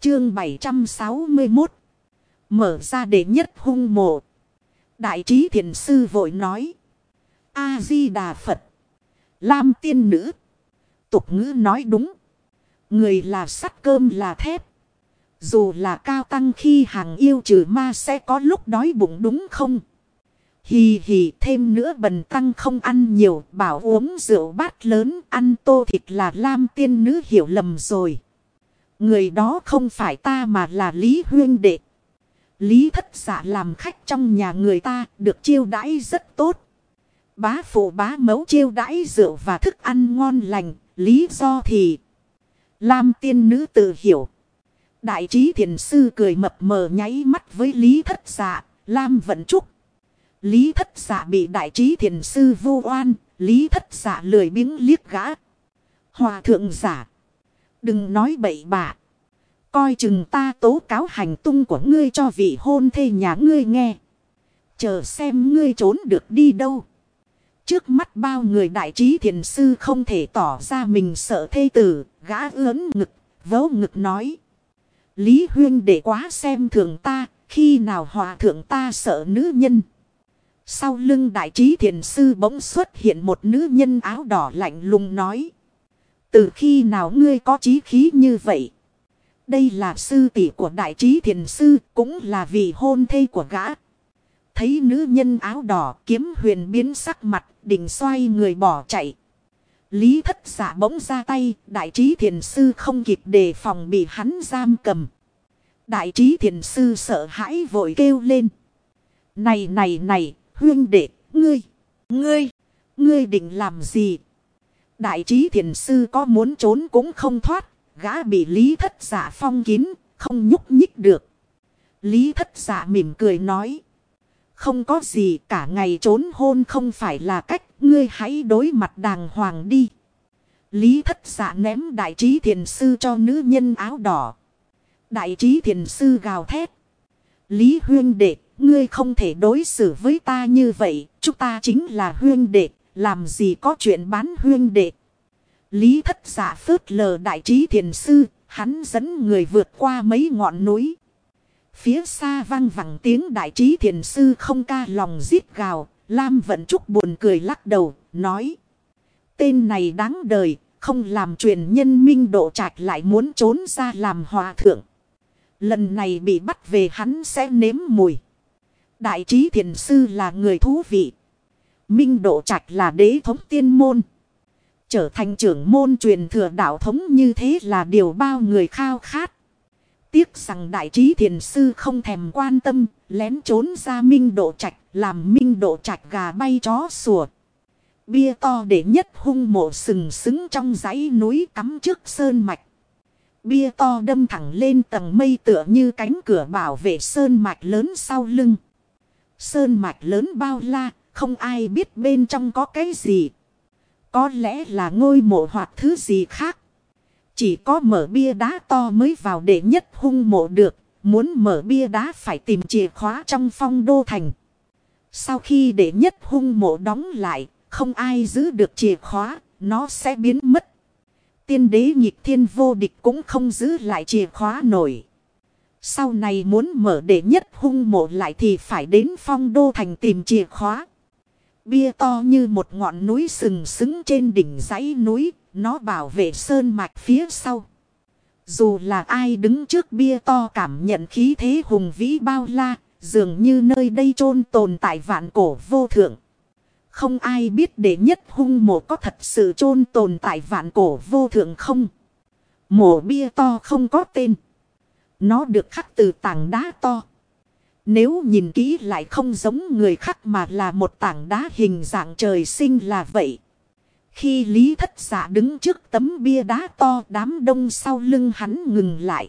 Chương 761. Mở ra đệ nhất hung mộ. Đại trí thiền sư vội nói. A-di-đà Phật. Lam tiên nữ. Tục ngữ nói đúng. Người là sắt cơm là thép. Dù là cao tăng khi hàng yêu trừ ma sẽ có lúc đói bụng đúng không? Hì hì, thêm nữa bần tăng không ăn nhiều, bảo uống rượu bát lớn, ăn tô thịt là Lam tiên nữ hiểu lầm rồi. Người đó không phải ta mà là Lý huynh đệ. Lý thất dạ làm khách trong nhà người ta, được chiêu đãi rất tốt. Bá phụ bá mẫu chiêu đãi rượu và thức ăn ngon lành, lý do thì Lam tiên nữ tự hiểu. Đại trí thiền sư cười mập mờ nháy mắt với Lý thất dạ, Lam vận trúc. Lý thất dạ bị đại trí thiền sư vu oan, Lý thất dạ lười biếng liếc gã. Hòa thượng giả, đừng nói bậy bạ. Coi chừng ta tố cáo hành tung của ngươi cho vị hôn thê nhà ngươi nghe. Chờ xem ngươi trốn được đi đâu. Trước mắt bao người đại trí thiền sư không thể tỏ ra mình sợ thê tử, gã ướn ngực, vớ ngực nói. Lý huynh để quá xem thường ta, khi nào hòa thượng ta sợ nữ nhân. Sau lưng đại trí thiền sư bỗng xuất hiện một nữ nhân áo đỏ lạnh lùng nói. Từ khi nào ngươi có chí khí như vậy? Đây là sư tỷ của đại trí thiền sư, cũng là vị hôn thê của gã. Thấy nữ nhân áo đỏ kiếm huyền biến sắc mặt, định xoay người bỏ chạy. Lý thất dạ bỗng ra tay, đại trí thiền sư không kịp đề phòng bị hắn giam cầm. Đại trí thiền sư sợ hãi vội kêu lên. Này, huynh đệ, ngươi định làm gì? Đại trí thiền sư có muốn trốn cũng không thoát, gã bị Lý thất dạ phong kín, không nhúc nhích được. Lý thất dạ mỉm cười nói. Không có gì, cả ngày trốn hôn không phải là cách, ngươi hãy đối mặt đàng hoàng đi. Lý thất dạ ném đại trí thiền sư cho nữ nhân áo đỏ. Đại trí thiền sư gào thét. Lý huynh đệ, ngươi không thể đối xử với ta như vậy, chúng ta chính là huynh đệ, làm gì có chuyện bán huynh đệ. Lý thất dạ phớt lờ đại trí thiền sư, hắn dẫn người vượt qua mấy ngọn núi. Phía xa vang vẳng tiếng đại trí thiền sư không ca lòng rít gào, Lam vận trúc buồn cười lắc đầu, nói. Tên này đáng đời, không làm truyền nhân Minh Độ Trạch lại muốn trốn ra làm hòa thượng. Lần này bị bắt về hắn sẽ nếm mùi. Đại trí thiền sư là người thú vị. Minh Độ Trạch là đế thống tiên môn. Trở thành trưởng môn truyền thừa đạo thống như thế là điều bao người khao khát. Tiếc rằng đại trí thiền sư không thèm quan tâm, lén trốn ra Minh Độ Trạch, làm Minh Độ Trạch gà bay chó sủa. Bia to để nhất hung mộ sừng sững trong dãy núi cắm trước sơn mạch. Bia to đâm thẳng lên tầng mây tựa như cánh cửa bảo vệ sơn mạch lớn sau lưng. Sơn mạch lớn bao la, không ai biết bên trong có cái gì. Có lẽ là ngôi mộ hoặc thứ gì khác. Chỉ có mở bia đá to mới vào đệ nhất hung mộ được. Muốn mở bia đá phải tìm chìa khóa trong phong đô thành. Sau khi đệ nhất hung mộ đóng lại, không ai giữ được chìa khóa, nó sẽ biến mất. Tiên đế nhịp thiên vô địch cũng không giữ lại chìa khóa nổi. Sau này muốn mở đệ nhất hung mộ lại thì phải đến phong đô thành tìm chìa khóa. Bia to như một ngọn núi sừng sững trên đỉnh dãy núi, nó bảo vệ sơn mạch phía sau. Dù là ai đứng trước bia to cảm nhận khí thế hùng vĩ bao la, dường như nơi đây chôn tồn tại vạn cổ vô thượng. Không ai biết đệ nhất hung mộ có thật sự chôn tồn tại vạn cổ vô thượng không? Mộ bia to không có tên. Nó được khắc từ tảng đá to. Nếu nhìn kỹ lại không giống người khắc mà là một tảng đá hình dạng trời sinh là vậy. Khi Lý thất dạ đứng trước tấm bia đá to, đám đông sau lưng hắn ngừng lại.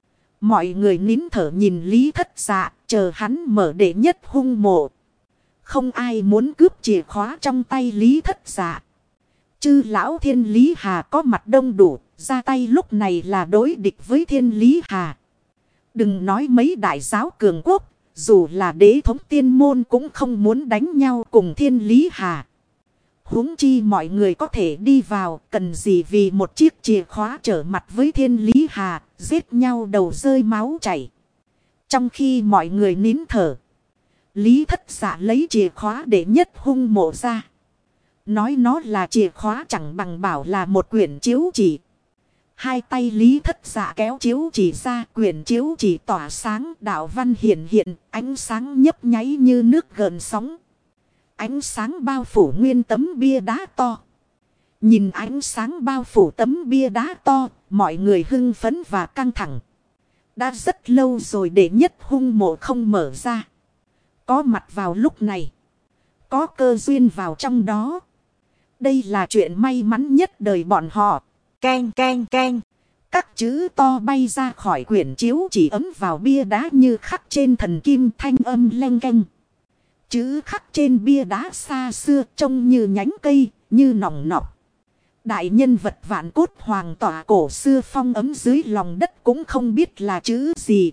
Mọi người nín thở nhìn Lý thất dạ, chờ hắn mở đệ nhất hung mộ. Không ai muốn cướp chìa khóa trong tay Lý thất dạ. Chư lão Thiên Lý Hà có mặt đông đủ, ra tay lúc này là đối địch với Thiên Lý Hà. Đừng nói mấy đại giáo cường quốc, dù là đế thống tiên môn cũng không muốn đánh nhau cùng Thiên Lý Hà. Huống chi mọi người có thể đi vào, cần gì vì một chiếc chìa khóa trở mặt với Thiên Lý Hà, giết nhau đầu rơi máu chảy. Trong khi mọi người nín thở, Lý Thất Dạ lấy chìa khóa Đệ Nhất Hung Mộ ra. Nói nó là chìa khóa chẳng bằng bảo là một quyển chiếu chỉ. Hai tay Lý Thất Dạ kéo chiếu chỉ ra, quyển chiếu chỉ tỏa sáng, đạo văn hiện hiện, ánh sáng nhấp nháy như nước gợn sóng. Ánh sáng bao phủ nguyên tấm bia đá to. Nhìn ánh sáng bao phủ tấm bia đá to, mọi người hưng phấn và căng thẳng. Đã rất lâu rồi Đệ Nhất Hung Mộ không mở ra. Có mặt vào lúc này, có cơ duyên vào trong đó. Đây là chuyện may mắn nhất đời bọn họ. Keng keng keng. Các chữ to bay ra khỏi quyển chiếu chỉ ấm vào bia đá như khắc trên thần kim, thanh âm leng keng. Chữ khắc trên bia đá xa xưa trông như nhánh cây, như nòng nọc. Đại nhân vật vạn cốt hoàng tỏa cổ xưa phong ấm dưới lòng đất cũng không biết là chữ gì.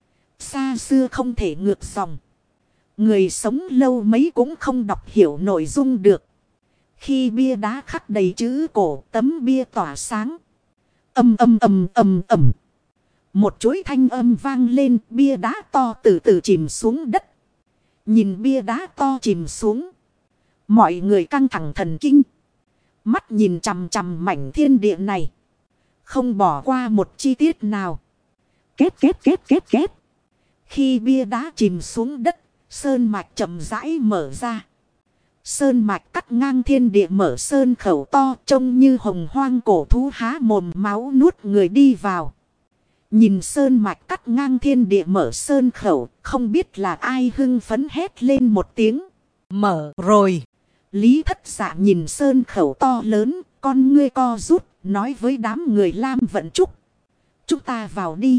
Xa xưa không thể ngược dòng. Người sống lâu mấy cũng không đọc hiểu nội dung được. Khi bia đá khắc đầy chữ cổ, tấm bia tỏa sáng. Ầm ầm ầm ầm ầm. Một chuỗi thanh âm vang lên, bia đá to từ từ chìm xuống đất. Nhìn bia đá to chìm xuống, mọi người căng thẳng thần kinh. Mắt nhìn chằm chằm mảnh thiên địa này, không bỏ qua một chi tiết nào. Két két két két két. Khi bia đá chìm xuống đất, sơn mạch chậm rãi mở ra. Sơn mạch cắt ngang thiên địa mở sơn khẩu to, trông như hồng hoang cổ thú há mồm máu nuốt người đi vào. Nhìn sơn mạch cắt ngang thiên địa mở sơn khẩu, không biết là ai hưng phấn hét lên một tiếng. Mở rồi. Lý Thất Dạ nhìn sơn khẩu to lớn, con ngươi co rút, nói với đám người Lam Vận Trúc. Chúng ta vào đi.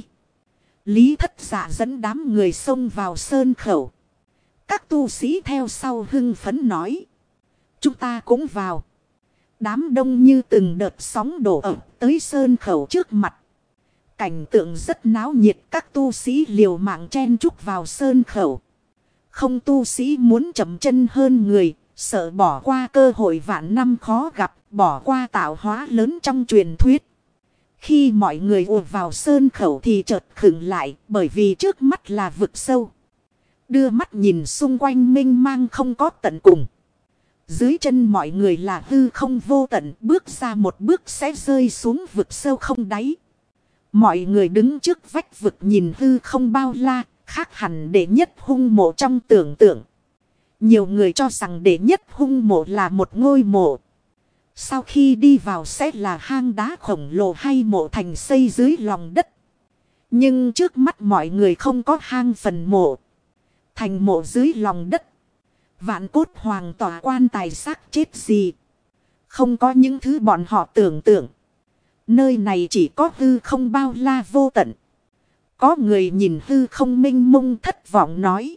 Lý Thất Dạ dẫn đám người xông vào sơn khẩu. Các tu sĩ theo sau hưng phấn nói. Chúng ta cũng vào. Đám đông như từng đợt sóng đổ ập tới sơn khẩu trước mặt. Cảnh tượng rất náo nhiệt, các tu sĩ liều mạng chen chúc vào sơn khẩu. Không tu sĩ muốn chậm chân hơn người, sợ bỏ qua cơ hội vạn năm khó gặp, bỏ qua tạo hóa lớn trong truyền thuyết. Khi mọi người ùa vào sơn khẩu thì chợt khựng lại, bởi vì trước mắt là vực sâu. Đưa mắt nhìn xung quanh mênh mang không có tận cùng. Dưới chân mọi người là hư không vô tận, bước ra một bước sẽ rơi xuống vực sâu không đáy. Mọi người đứng trước vách vực nhìn hư không bao la, khác hẳn Đệ Nhất Hung Mộ trong tưởng tượng. Nhiều người cho rằng Đệ Nhất Hung Mộ là một ngôi mộ. Sau khi đi vào sẽ là hang đá khổng lồ hay mộ thành xây dưới lòng đất. Nhưng trước mắt mọi người không có hang phần mộ. Thành mộ dưới lòng đất. Vạn cốt hoàng tỏa quan tài xác chết gì. Không có những thứ bọn họ tưởng tượng. Nơi này chỉ có hư không bao la vô tận. Có người nhìn hư không mênh mông thất vọng nói.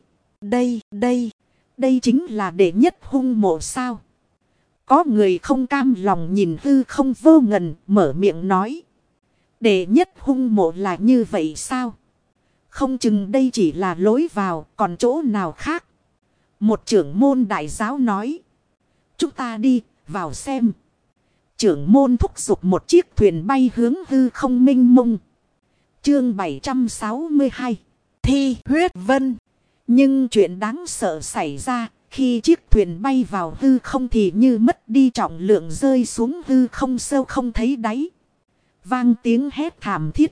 Đây chính là Đệ Nhất Hung Mộ sao? Có người không cam lòng nhìn hư không vô ngần, mở miệng nói. Đệ Nhất Hung Mộ là như vậy sao? Không chừng đây chỉ là lối vào, còn chỗ nào khác? Một trưởng môn đại giáo nói. Chúng ta đi, vào xem. Trưởng môn thúc giục một chiếc thuyền bay hướng hư không minh mông. Chương 762. Thi huyết vân. Nhưng chuyện đáng sợ xảy ra. Khi chiếc thuyền bay vào hư không thì như mất đi trọng lượng rơi xuống hư không sâu không thấy đáy. Vang tiếng hét thảm thiết.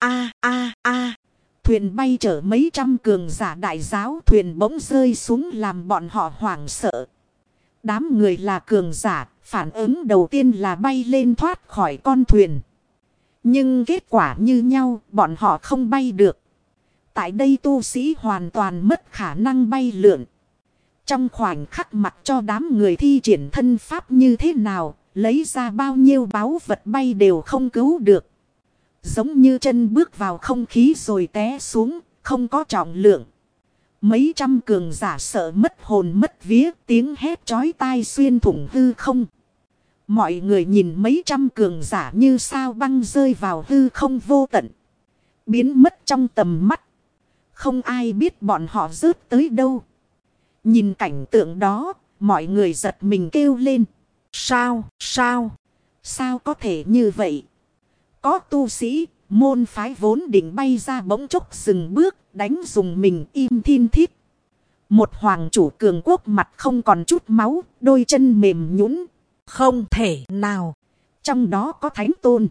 A. Thuyền bay chở mấy trăm cường giả đại giáo, thuyền bỗng rơi xuống làm bọn họ hoảng sợ. Đám người là cường giả, phản ứng đầu tiên là bay lên thoát khỏi con thuyền. Nhưng kết quả như nhau, bọn họ không bay được. Tại đây tu sĩ hoàn toàn mất khả năng bay lượn. Trong khoảnh khắc mặc cho đám người thi triển thân pháp như thế nào, lấy ra bao nhiêu báu vật bay đều không cứu được. Giống như chân bước vào không khí rồi té xuống, không có trọng lượng. Mấy trăm cường giả sợ mất hồn mất vía, tiếng hét chói tai xuyên thủng hư không. Mọi người nhìn mấy trăm cường giả như sao băng rơi vào hư không vô tận. Biến mất trong tầm mắt. Không ai biết bọn họ rớt tới đâu. Nhìn cảnh tượng đó, mọi người giật mình kêu lên. Sao có thể như vậy? Có tu sĩ, môn phái vốn định bay ra bỗng chốc dừng bước, đánh dùng mình im thin thít. Một hoàng chủ cường quốc mặt không còn chút máu, đôi chân mềm nhũn. Không thể nào. Trong đó có thánh tôn.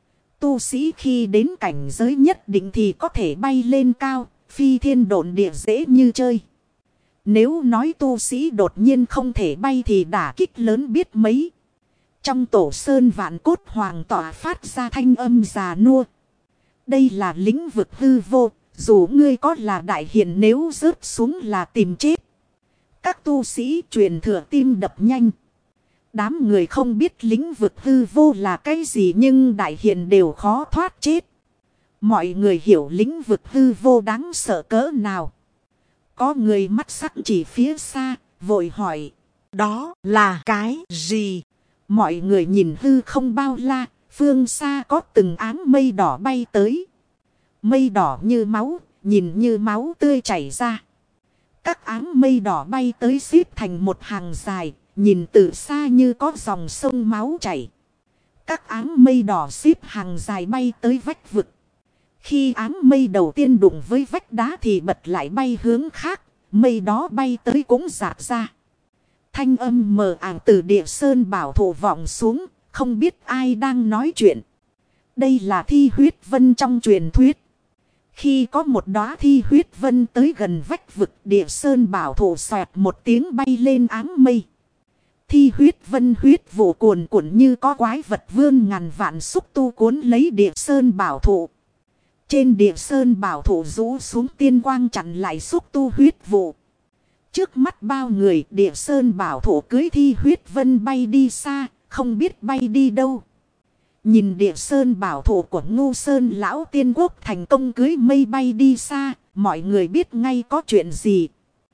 Tu sĩ khi đến cảnh giới nhất định thì có thể bay lên cao, phi thiên độn địa dễ như chơi. Nếu nói tu sĩ đột nhiên không thể bay thì đả kích lớn biết mấy. Trong tổ sơn vạn cốt hoàng tỏa phát ra thanh âm già nua. Đây là lĩnh vực hư vô, dù ngươi có là đại hiền nếu rớt xuống là tìm chết. Các tu sĩ truyền thừa tim đập nhanh. Đám người không biết lĩnh vực hư vô là cái gì nhưng đại hiền đều khó thoát chết. Mọi người hiểu lĩnh vực hư vô đáng sợ cỡ nào. Có người mắt sắc chỉ phía xa, vội hỏi. Đó là cái gì? Mọi người nhìn hư không bao la, phương xa có từng áng mây đỏ bay tới. Mây đỏ như máu, nhìn như máu tươi chảy ra. Các áng mây đỏ bay tới xếp thành một hàng dài, nhìn từ xa như có dòng sông máu chảy. Các áng mây đỏ xếp hàng dài bay tới vách vực. Khi áng mây đầu tiên đụng với vách đá thì bật lại bay hướng khác, mây đó bay tới cũng rạc ra. Thanh âm mờ ảo từ địa sơn bảo thụ vọng xuống, không biết ai đang nói chuyện. Đây là thi huyết vân trong truyền thuyết. Khi có một đóa thi huyết vân tới gần vách vực, địa sơn bảo thụ xoẹt một tiếng bay lên áng mây. Thi huyết vân huyết vụ cuồn cuộn như có quái vật vươn ngàn vạn xúc tu cuốn lấy địa sơn bảo thụ. Trên địa sơn bảo thụ rũ xuống tiên quang chặn lại xúc tu huyết vụ. Trước mắt bao người, địa sơn bảo thụ cưới thi huyết vân bay đi xa, không biết bay đi đâu. Nhìn địa sơn bảo thụ của Ngưu Sơn lão tiên quốc thành công cưới mây bay đi xa, mọi người biết ngay có chuyện gì.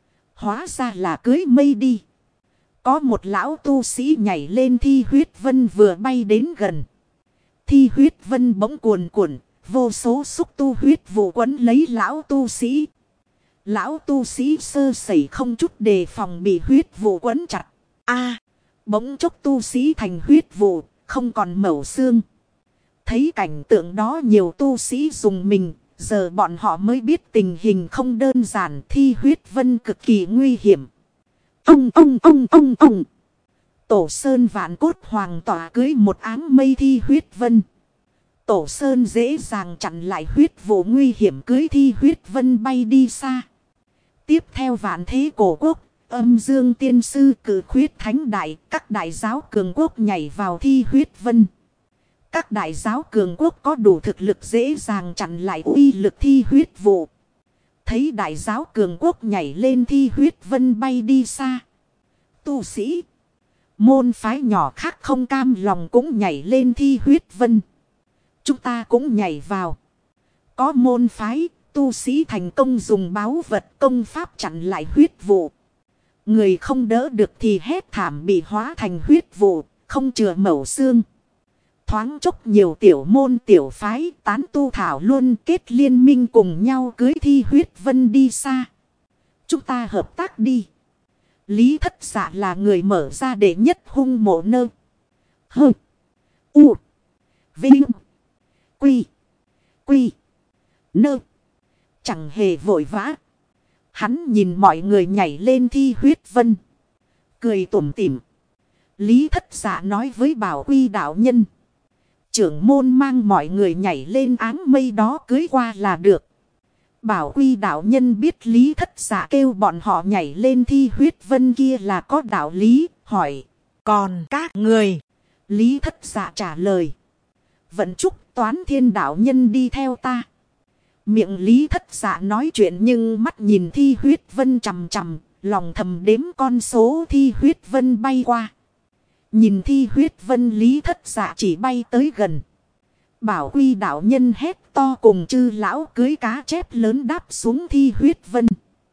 Hóa ra là cưới mây đi. Có một lão tu sĩ nhảy lên thi huyết vân vừa bay đến gần. Thi huyết vân bỗng cuồn cuộn, vô số xúc tu huyết vụ quấn lấy lão tu sĩ. Lão tu sĩ sơ sẩy không chút đề phòng bị huyết vụ quấn chặt. Bỗng chốc tu sĩ thành huyết vụ, không còn mẩu xương. Thấy cảnh tượng đó nhiều tu sĩ dùng mình, giờ bọn họ mới biết tình hình không đơn giản, thi huyết vân cực kỳ nguy hiểm. Ông. Tổ sơn vạn cốt hoàng tỏa cưới một áng mây thi huyết vân. Tổ sơn dễ dàng chặn lại huyết vụ nguy hiểm cưới thi huyết vân bay đi xa. Tiếp theo vạn thế cổ quốc, âm dương tiên sư cử khuyết thánh đại, các đại giáo cường quốc nhảy vào thi huyết vân. Các đại giáo cường quốc có đủ thực lực dễ dàng chặn lại uy lực thi huyết vụ. Thấy đại giáo cường quốc nhảy lên thi huyết vân bay đi xa. Tu sĩ, môn phái nhỏ khác không cam lòng cũng nhảy lên thi huyết vân. Chúng ta cũng nhảy vào. Có môn phái, tu sĩ thành công dùng báu vật công pháp chặn lại huyết vụ. Người không đỡ được thì hét thảm bị hóa thành huyết vụ, không chừa mẩu xương. Thoáng chốc nhiều tiểu môn tiểu phái tán tu thảo luôn kết liên minh cùng nhau cưới thi huyết vân đi xa. Chúng ta hợp tác đi. Lý Thất Dạ là người mở ra đệ nhất hung mộ nơ. Hơ. U. Vinh. Quy. Quy. Nơ. Chẳng hề vội vã. Hắn nhìn mọi người nhảy lên thi huyết vân. Cười tủm tỉm. Lý Thất Dạ nói với Bảo Quy đạo nhân. Trưởng môn mang mọi người nhảy lên áng mây đó cưới qua là được. Bảo Quy đạo nhân biết Lý Thất Dạ kêu bọn họ nhảy lên thi huyết vân kia là có đạo lý, hỏi. Còn các người? Lý Thất Dạ trả lời. Vận chúc Toán Thiên đạo nhân đi theo ta. Miệng Lý Thất Dạ nói chuyện nhưng mắt nhìn thi huyết vân chằm chằm, lòng thầm đếm con số thi huyết vân bay qua. Nhìn thi huyết vân Lý Thất Dạ chỉ bay tới gần. Bảo Quy đạo nhân hét to cùng chư lão cưới cá chép lớn đáp xuống thi huyết vân.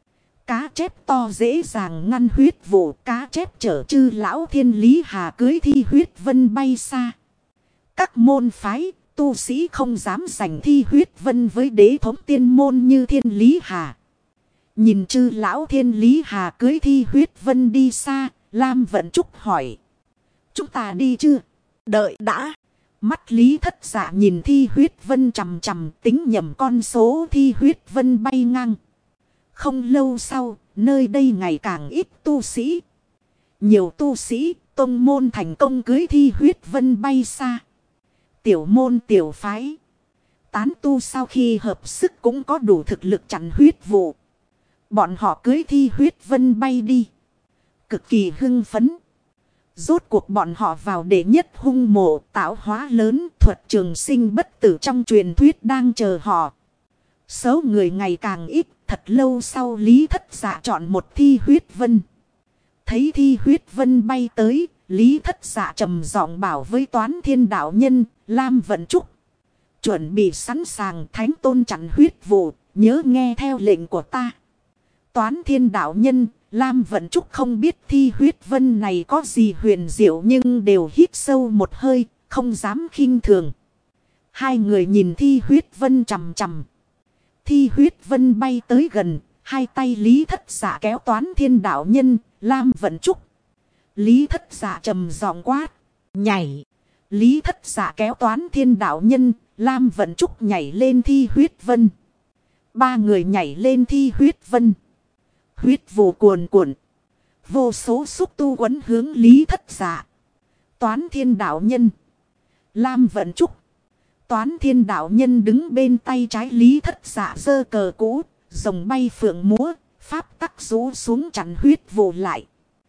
Cá chép to dễ dàng ngăn huyết vụ, cá chép chở chư lão Thiên Lý Hà cưới thi huyết vân bay xa. Các môn phái, tu sĩ không dám giành thi huyết vân với đế thống tiên môn như Thiên Lý Hà. Nhìn chư lão Thiên Lý Hà cưới thi huyết vân đi xa, Lam Vận Trúc hỏi. Chúng ta đi chưa? Đợi đã. Mắt Lý Thất Dạ nhìn Thi Huyết Vân chằm chằm, tính nhầm con số Thi Huyết Vân bay ngang. Không lâu sau, nơi đây ngày càng ít tu sĩ. Nhiều tu sĩ, tông môn thành công cưới Thi Huyết Vân bay xa. Tiểu môn tiểu phái. Tán tu sau khi hợp sức cũng có đủ thực lực chặn huyết vụ. Bọn họ cưới Thi Huyết Vân bay đi. Cực kỳ hưng phấn. Rốt cuộc bọn họ vào đệ nhất hung mộ, tạo hóa lớn, thuật trường sinh bất tử trong truyền thuyết đang chờ họ. Số người ngày càng ít, thật lâu sau Lý Thất Dạ chọn một Thi Huyết Vân. Thấy Thi Huyết Vân bay tới, Lý Thất Dạ trầm giọng bảo với Toán Thiên đạo nhân, Lam Vận Trúc. Chuẩn bị sẵn sàng, thánh tôn chặn huyết vụ, nhớ nghe theo lệnh của ta. Toán Thiên đạo nhân, Lam Vận Trúc không biết Thi Huyết Vân này có gì huyền diệu, nhưng đều hít sâu một hơi, không dám khinh thường. Hai người nhìn Thi Huyết Vân chằm chằm. Thi Huyết Vân bay tới gần, hai tay Lý Thất Dạ kéo Toán Thiên đạo nhân, Lam Vận Trúc. Lý Thất Dạ trầm giọng quát, nhảy. Lý Thất Dạ kéo Toán Thiên đạo nhân, Lam Vận Trúc nhảy lên Thi Huyết Vân. Ba người nhảy lên Thi Huyết Vân. Huyết vụ cuồn cuộn. Vô số xúc tu quấn hướng Lý Thất Dạ. Toán Thiên đạo nhân, Lam Vận Trúc. Toán Thiên đạo nhân đứng bên tay trái Lý Thất Dạ giơ cờ cũ, rồng bay phượng múa, pháp tắc rũ xuống chặn huyết vụ lại.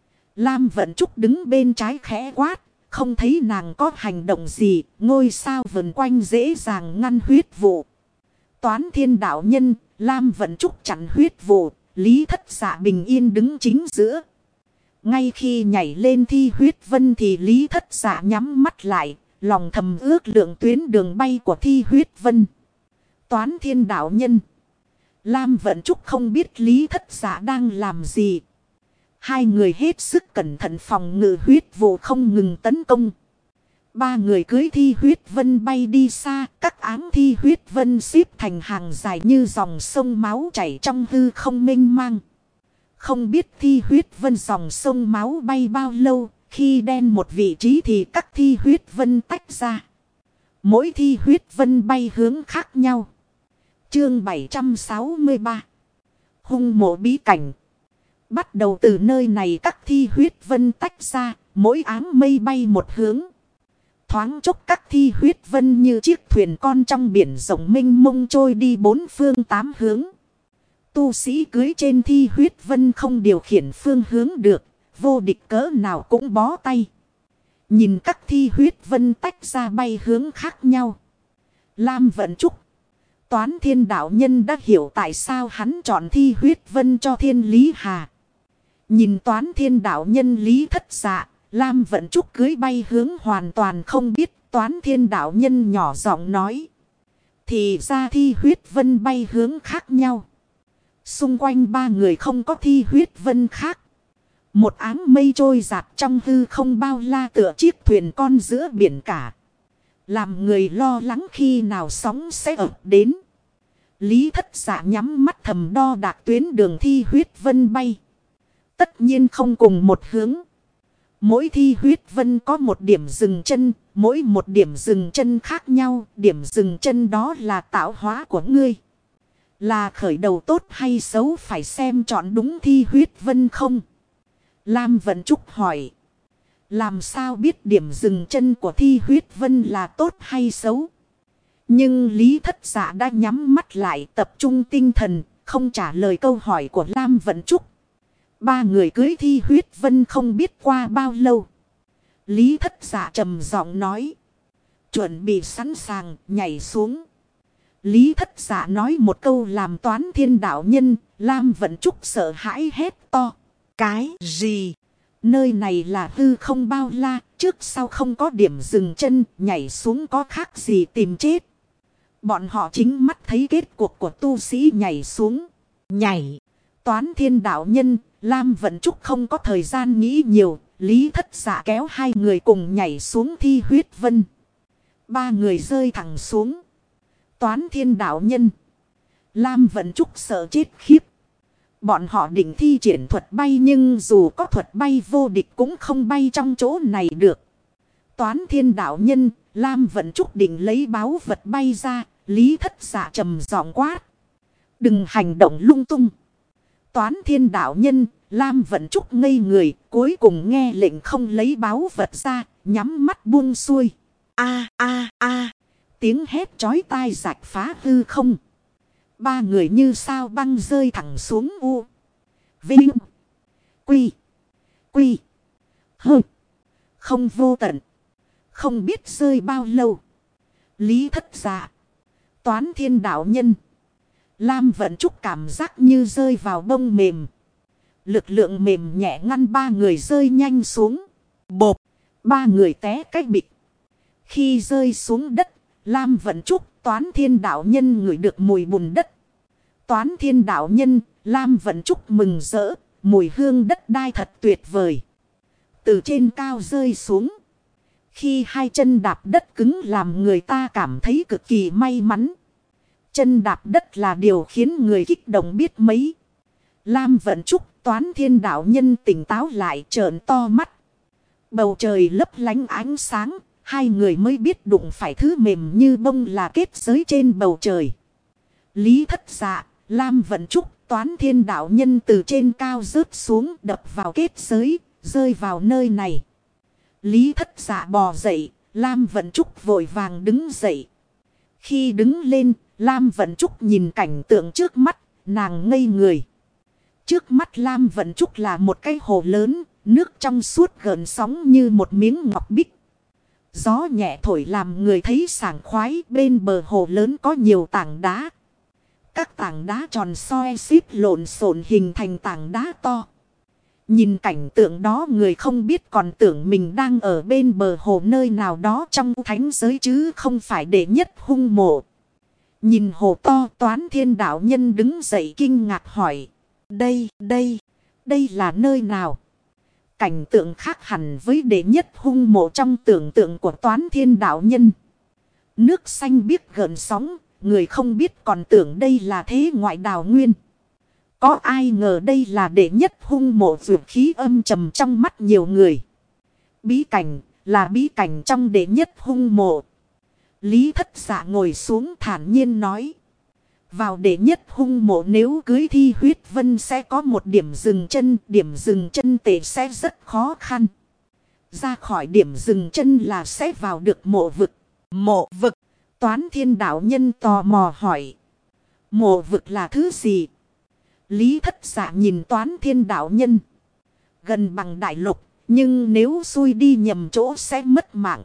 Lam Vận Trúc đứng bên trái khẽ quát, không thấy nàng có hành động gì, ngôi sao vần quanh dễ dàng ngăn huyết vụ. Toán Thiên đạo nhân, Lam Vận Trúc chặn huyết vụ, Lý Thất Dạ bình yên đứng chính giữa. Ngay khi nhảy lên Thi Huyết Vân thì Lý Thất Dạ nhắm mắt lại, lòng thầm ước lượng tuyến đường bay của Thi Huyết Vân. Toán Thiên đạo nhân, Lam Vận Trúc không biết Lý Thất Dạ đang làm gì. Hai người hết sức cẩn thận phòng ngự huyết vụ không ngừng tấn công. Ba người cưới Thi Huyết Vân bay đi xa, các áng Thi Huyết Vân xếp thành hàng dài như dòng sông máu chảy trong hư không mênh mang. Không biết Thi Huyết Vân dòng sông máu bay bao lâu, khi đen một vị trí thì các Thi Huyết Vân tách ra. Mỗi Thi Huyết Vân bay hướng khác nhau. Chương 763 Hung mộ bí cảnh. Bắt đầu từ nơi này các Thi Huyết Vân tách ra, mỗi áng mây bay một hướng. Thoáng chốc các Thi Huyết Vân như chiếc thuyền con trong biển rộng mênh mông trôi đi bốn phương tám hướng. Tu sĩ cưới trên Thi Huyết Vân không điều khiển phương hướng được, vô địch cỡ nào cũng bó tay. Nhìn các Thi Huyết Vân tách ra bay hướng khác nhau. Lam Vận Trúc, Toán Thiên đạo nhân đã hiểu tại sao hắn chọn Thi Huyết Vân cho Thiên Lý Hà. Nhìn Toán Thiên đạo nhân Lý Thất Dạ, Lam Vận Trúc cưới bay hướng hoàn toàn không biết. Toán Thiên đạo nhân nhỏ giọng nói, thì ra Thi Huyết Vân bay hướng khác nhau. Xung quanh ba người không có Thi Huyết Vân khác. Một áng mây trôi giạt trong hư không bao la tựa chiếc thuyền con giữa biển cả. Làm người lo lắng khi nào sóng sẽ ập đến. Lý Thất Dạ nhắm mắt thầm đo đạc tuyến đường Thi Huyết Vân bay. Tất nhiên không cùng một hướng. Mỗi Thi Huyết Vân có một điểm dừng chân, mỗi một điểm dừng chân khác nhau. Điểm dừng chân đó là tạo hóa của ngươi. Là khởi đầu tốt hay xấu phải xem chọn đúng Thi Huyết Vân không? Lam Vận Trúc hỏi. Làm sao biết điểm dừng chân của Thi Huyết Vân là tốt hay xấu? Nhưng Lý Thất Dạ đã nhắm mắt lại tập trung tinh thần, không trả lời câu hỏi của Lam Vận Trúc. Ba người cưới Thi Huyết Vân không biết qua bao lâu. Lý Thất Dạ trầm giọng nói. Chuẩn bị sẵn sàng, nhảy xuống. Lý Thất Dạ nói một câu làm Toán Thiên đạo nhân, Lam Vận Trúc sợ hãi hét to. Cái gì? Nơi này là hư không bao la, trước sau không có điểm dừng chân, nhảy xuống có khác gì tìm chết. Bọn họ chính mắt thấy kết cuộc của tu sĩ nhảy xuống. Nhảy. Toán Thiên đạo nhân, Lam Vận Trúc không có thời gian nghĩ nhiều. Lý Thất Dạ kéo hai người cùng nhảy xuống Thi Huyết Vân. Ba người rơi thẳng xuống. Toán Thiên đạo nhân, Lam Vận Trúc sợ chết khiếp. Bọn họ định thi triển thuật bay nhưng dù có thuật bay vô địch cũng không bay trong chỗ này được. Toán thiên đạo nhân, Lam Vận Trúc định lấy báu vật bay ra, Lý Thất Dạ trầm giọng quát. Đừng hành động lung tung. Toán thiên đạo nhân, Lam Vận Trúc ngây người, cuối cùng nghe lệnh không lấy báu vật ra, nhắm mắt buông xuôi. A a a, tiếng hét chói tai rạch phá hư không. Ba người như sao băng rơi thẳng xuống u. Vinh. Quy. Quy. Hơ. Không vô tận. Không biết rơi bao lâu. Lý Thất Dạ. Toán thiên đạo nhân. Lam Vận Trúc cảm giác như rơi vào bông mềm. Lực lượng mềm nhẹ ngăn ba người rơi nhanh xuống. Bộp. Ba người té cách bịch. Khi rơi xuống đất, Lam Vận Trúc, Toán thiên đạo nhân ngửi được mùi bùn đất. Toán thiên đạo nhân, Lam Vận Trúc mừng rỡ, mùi hương đất đai thật tuyệt vời. Từ trên cao rơi xuống. Khi hai chân đạp đất cứng làm người ta cảm thấy cực kỳ may mắn. Chân đạp đất là điều khiến người kích động biết mấy. Lam Vận Trúc, Toán thiên đạo nhân tỉnh táo lại trợn to mắt. Bầu trời lấp lánh ánh sáng, hai người mới biết đụng phải thứ mềm như bông là kết giới trên bầu trời. Lý Thất Dạ, Lam Vận Trúc, Toán thiên đạo nhân từ trên cao rớt xuống đập vào kết giới, rơi vào nơi này. Lý Thất Dạ bò dậy, Lam Vận Trúc vội vàng đứng dậy. Khi đứng lên, Lam Vận Trúc nhìn cảnh tượng trước mắt, nàng ngây người. Trước mắt Lam Vận Trúc là một cái hồ lớn, nước trong suốt gợn sóng như một miếng ngọc bích. Gió nhẹ thổi làm người thấy sảng khoái, bên bờ hồ lớn có nhiều tảng đá. Các tảng đá tròn soi xíp lộn xộn hình thành tảng đá to. Nhìn cảnh tượng đó người không biết còn tưởng mình đang ở bên bờ hồ nơi nào đó trong thánh giới chứ không phải đệ nhất hung mộ. Nhìn hồ to, Toán thiên đạo nhân đứng dậy kinh ngạc hỏi. Đây là nơi nào? Cảnh tượng khác hẳn với đệ nhất hung mộ trong tưởng tượng của Toán thiên đạo nhân. Nước xanh biếc gợn sóng, người không biết còn tưởng đây là thế ngoại đào nguyên. Có ai ngờ đây là đệ nhất hung mộ, vượt khí âm trầm trong mắt nhiều người. Bí cảnh là bí cảnh trong đệ nhất hung mộ. Lý Thất Dạ ngồi xuống thản nhiên nói. Vào đệ nhất hung mộ nếu cưới Thi Huyết Vân sẽ có một điểm dừng chân. Điểm dừng chân tệ sẽ rất khó khăn. Ra khỏi điểm dừng chân là sẽ vào được mộ vực. Mộ vực. Toán thiên đạo nhân tò mò hỏi. Mộ vực là thứ gì? Lý Thất Dạ nhìn Toán thiên đạo nhân. Gần bằng đại lục. Nhưng nếu xui đi nhầm chỗ sẽ mất mạng.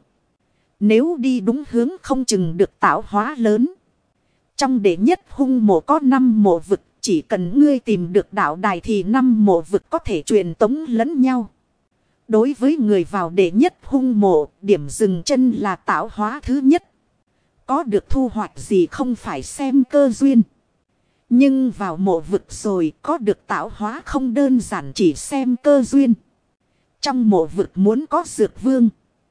Nếu đi đúng hướng không chừng được tạo hóa lớn. Trong đệ nhất hung mộ có 5 mộ vực. Chỉ cần ngươi tìm được đạo đài thì 5 mộ vực có thể truyền tống lẫn nhau. Đối với người vào đệ nhất hung mộ, điểm dừng chân là tạo hóa thứ nhất. Có được thu hoạch gì không phải xem cơ duyên. Nhưng vào mộ vực rồi có được tạo hóa không đơn giản chỉ xem cơ duyên. Trong mộ vực muốn có dược vương.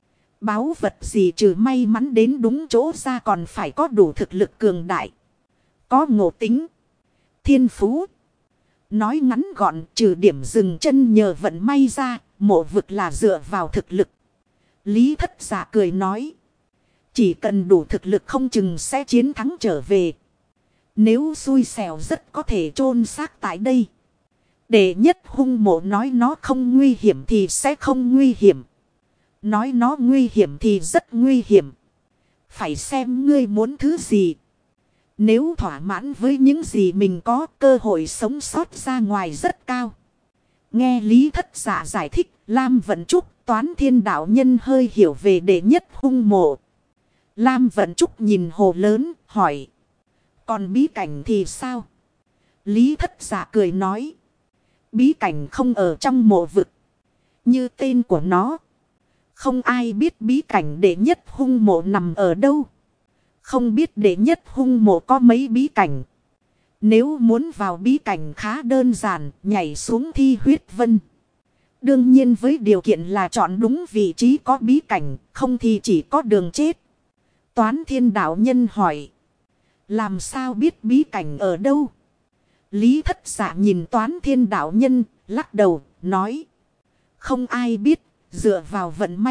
Báu vật gì trừ may mắn đến đúng chỗ ra còn phải có đủ thực lực cường đại. Có ngộ tính. Thiên phú. Nói ngắn gọn trừ điểm dừng chân nhờ vận may ra, mộ vực là dựa vào thực lực. Lý Thất Dạ cười nói. Chỉ cần đủ thực lực không chừng sẽ chiến thắng trở về. Nếu xui xẻo rất có thể chôn xác tại đây. Đệ nhất hung mộ nói nó không nguy hiểm thì sẽ không nguy hiểm. Nói nó nguy hiểm thì rất nguy hiểm. Phải xem ngươi muốn thứ gì. Nếu thỏa mãn với những gì mình có, cơ hội sống sót ra ngoài rất cao. Nghe Lý Thất Dạ giải thích, Lam Vận Trúc, Toán thiên đạo nhân hơi hiểu về đệ nhất hung mộ. Lam Vận Trúc nhìn hồ lớn, hỏi. Còn bí cảnh thì sao? Lý Thất Dạ cười nói. Bí cảnh không ở trong mộ vực. Như tên của nó. Không ai biết bí cảnh đệ nhất hung mộ nằm ở đâu. Không biết đệ nhất hung mộ có mấy bí cảnh. Nếu muốn vào bí cảnh khá đơn giản, nhảy xuống Thi Huyết Vân. Đương nhiên với điều kiện là chọn đúng vị trí có bí cảnh, không thì chỉ có đường chết. Toán thiên đạo nhân hỏi. Làm sao biết bí cảnh ở đâu? Lý Thất Dạ nhìn Toán thiên đạo nhân, lắc đầu, nói. Không ai biết, dựa vào vận may,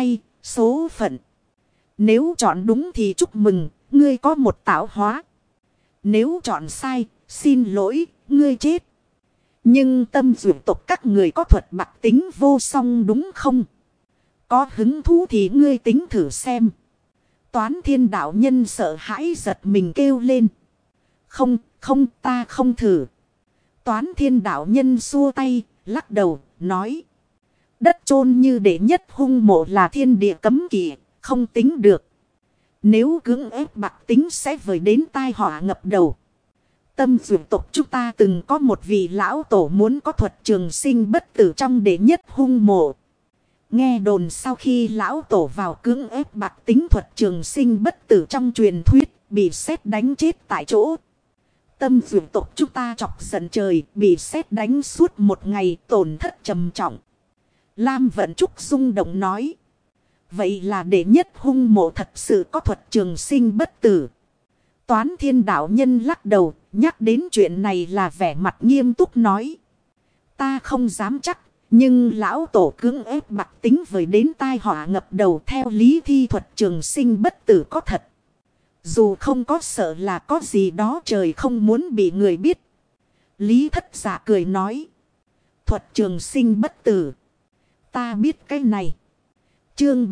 số phận. Nếu chọn đúng thì chúc mừng, ngươi có một tạo hóa. Nếu chọn sai, xin lỗi, ngươi chết. Nhưng tâm dụ tộc các người có thuật bạc tính vô song đúng không? Có hứng thú thì ngươi tính thử xem. Toán thiên đạo nhân sợ hãi giật mình kêu lên. Không, không, ta không thử. Toán thiên đạo nhân xua tay, lắc đầu, nói. Đất chôn như đệ nhất hung mộ là thiên địa cấm kỵ, không tính được. Nếu cưỡng ép bạc tính sẽ vời đến tai họa ngập đầu. Tâm dụ tộc chúng ta từng có một vị lão tổ muốn có thuật trường sinh bất tử trong đệ nhất hung mộ. Nghe đồn sau khi lão tổ vào cưỡng ép bạc tính thuật trường sinh bất tử trong truyền thuyết, bị sét đánh chết tại chỗ. Tâm dụ tộc chúng ta chọc giận trời, bị sét đánh suốt một ngày, tổn thất trầm trọng. Lam Vận Trúc rung động nói. Vậy là đệ nhất hung mộ thật sự có thuật trường sinh bất tử. Toán thiên đạo nhân lắc đầu, nhắc đến chuyện này là vẻ mặt nghiêm túc nói. Ta không dám chắc, nhưng lão tổ cưỡng ép bạc tính vời đến tai họa ngập đầu theo lý thi thuật trường sinh bất tử có thật. Dù không có sợ là có gì đó trời không muốn bị người biết. Lý Thất Giả cười nói. Thuật trường sinh bất tử. Ta biết cái này. Chương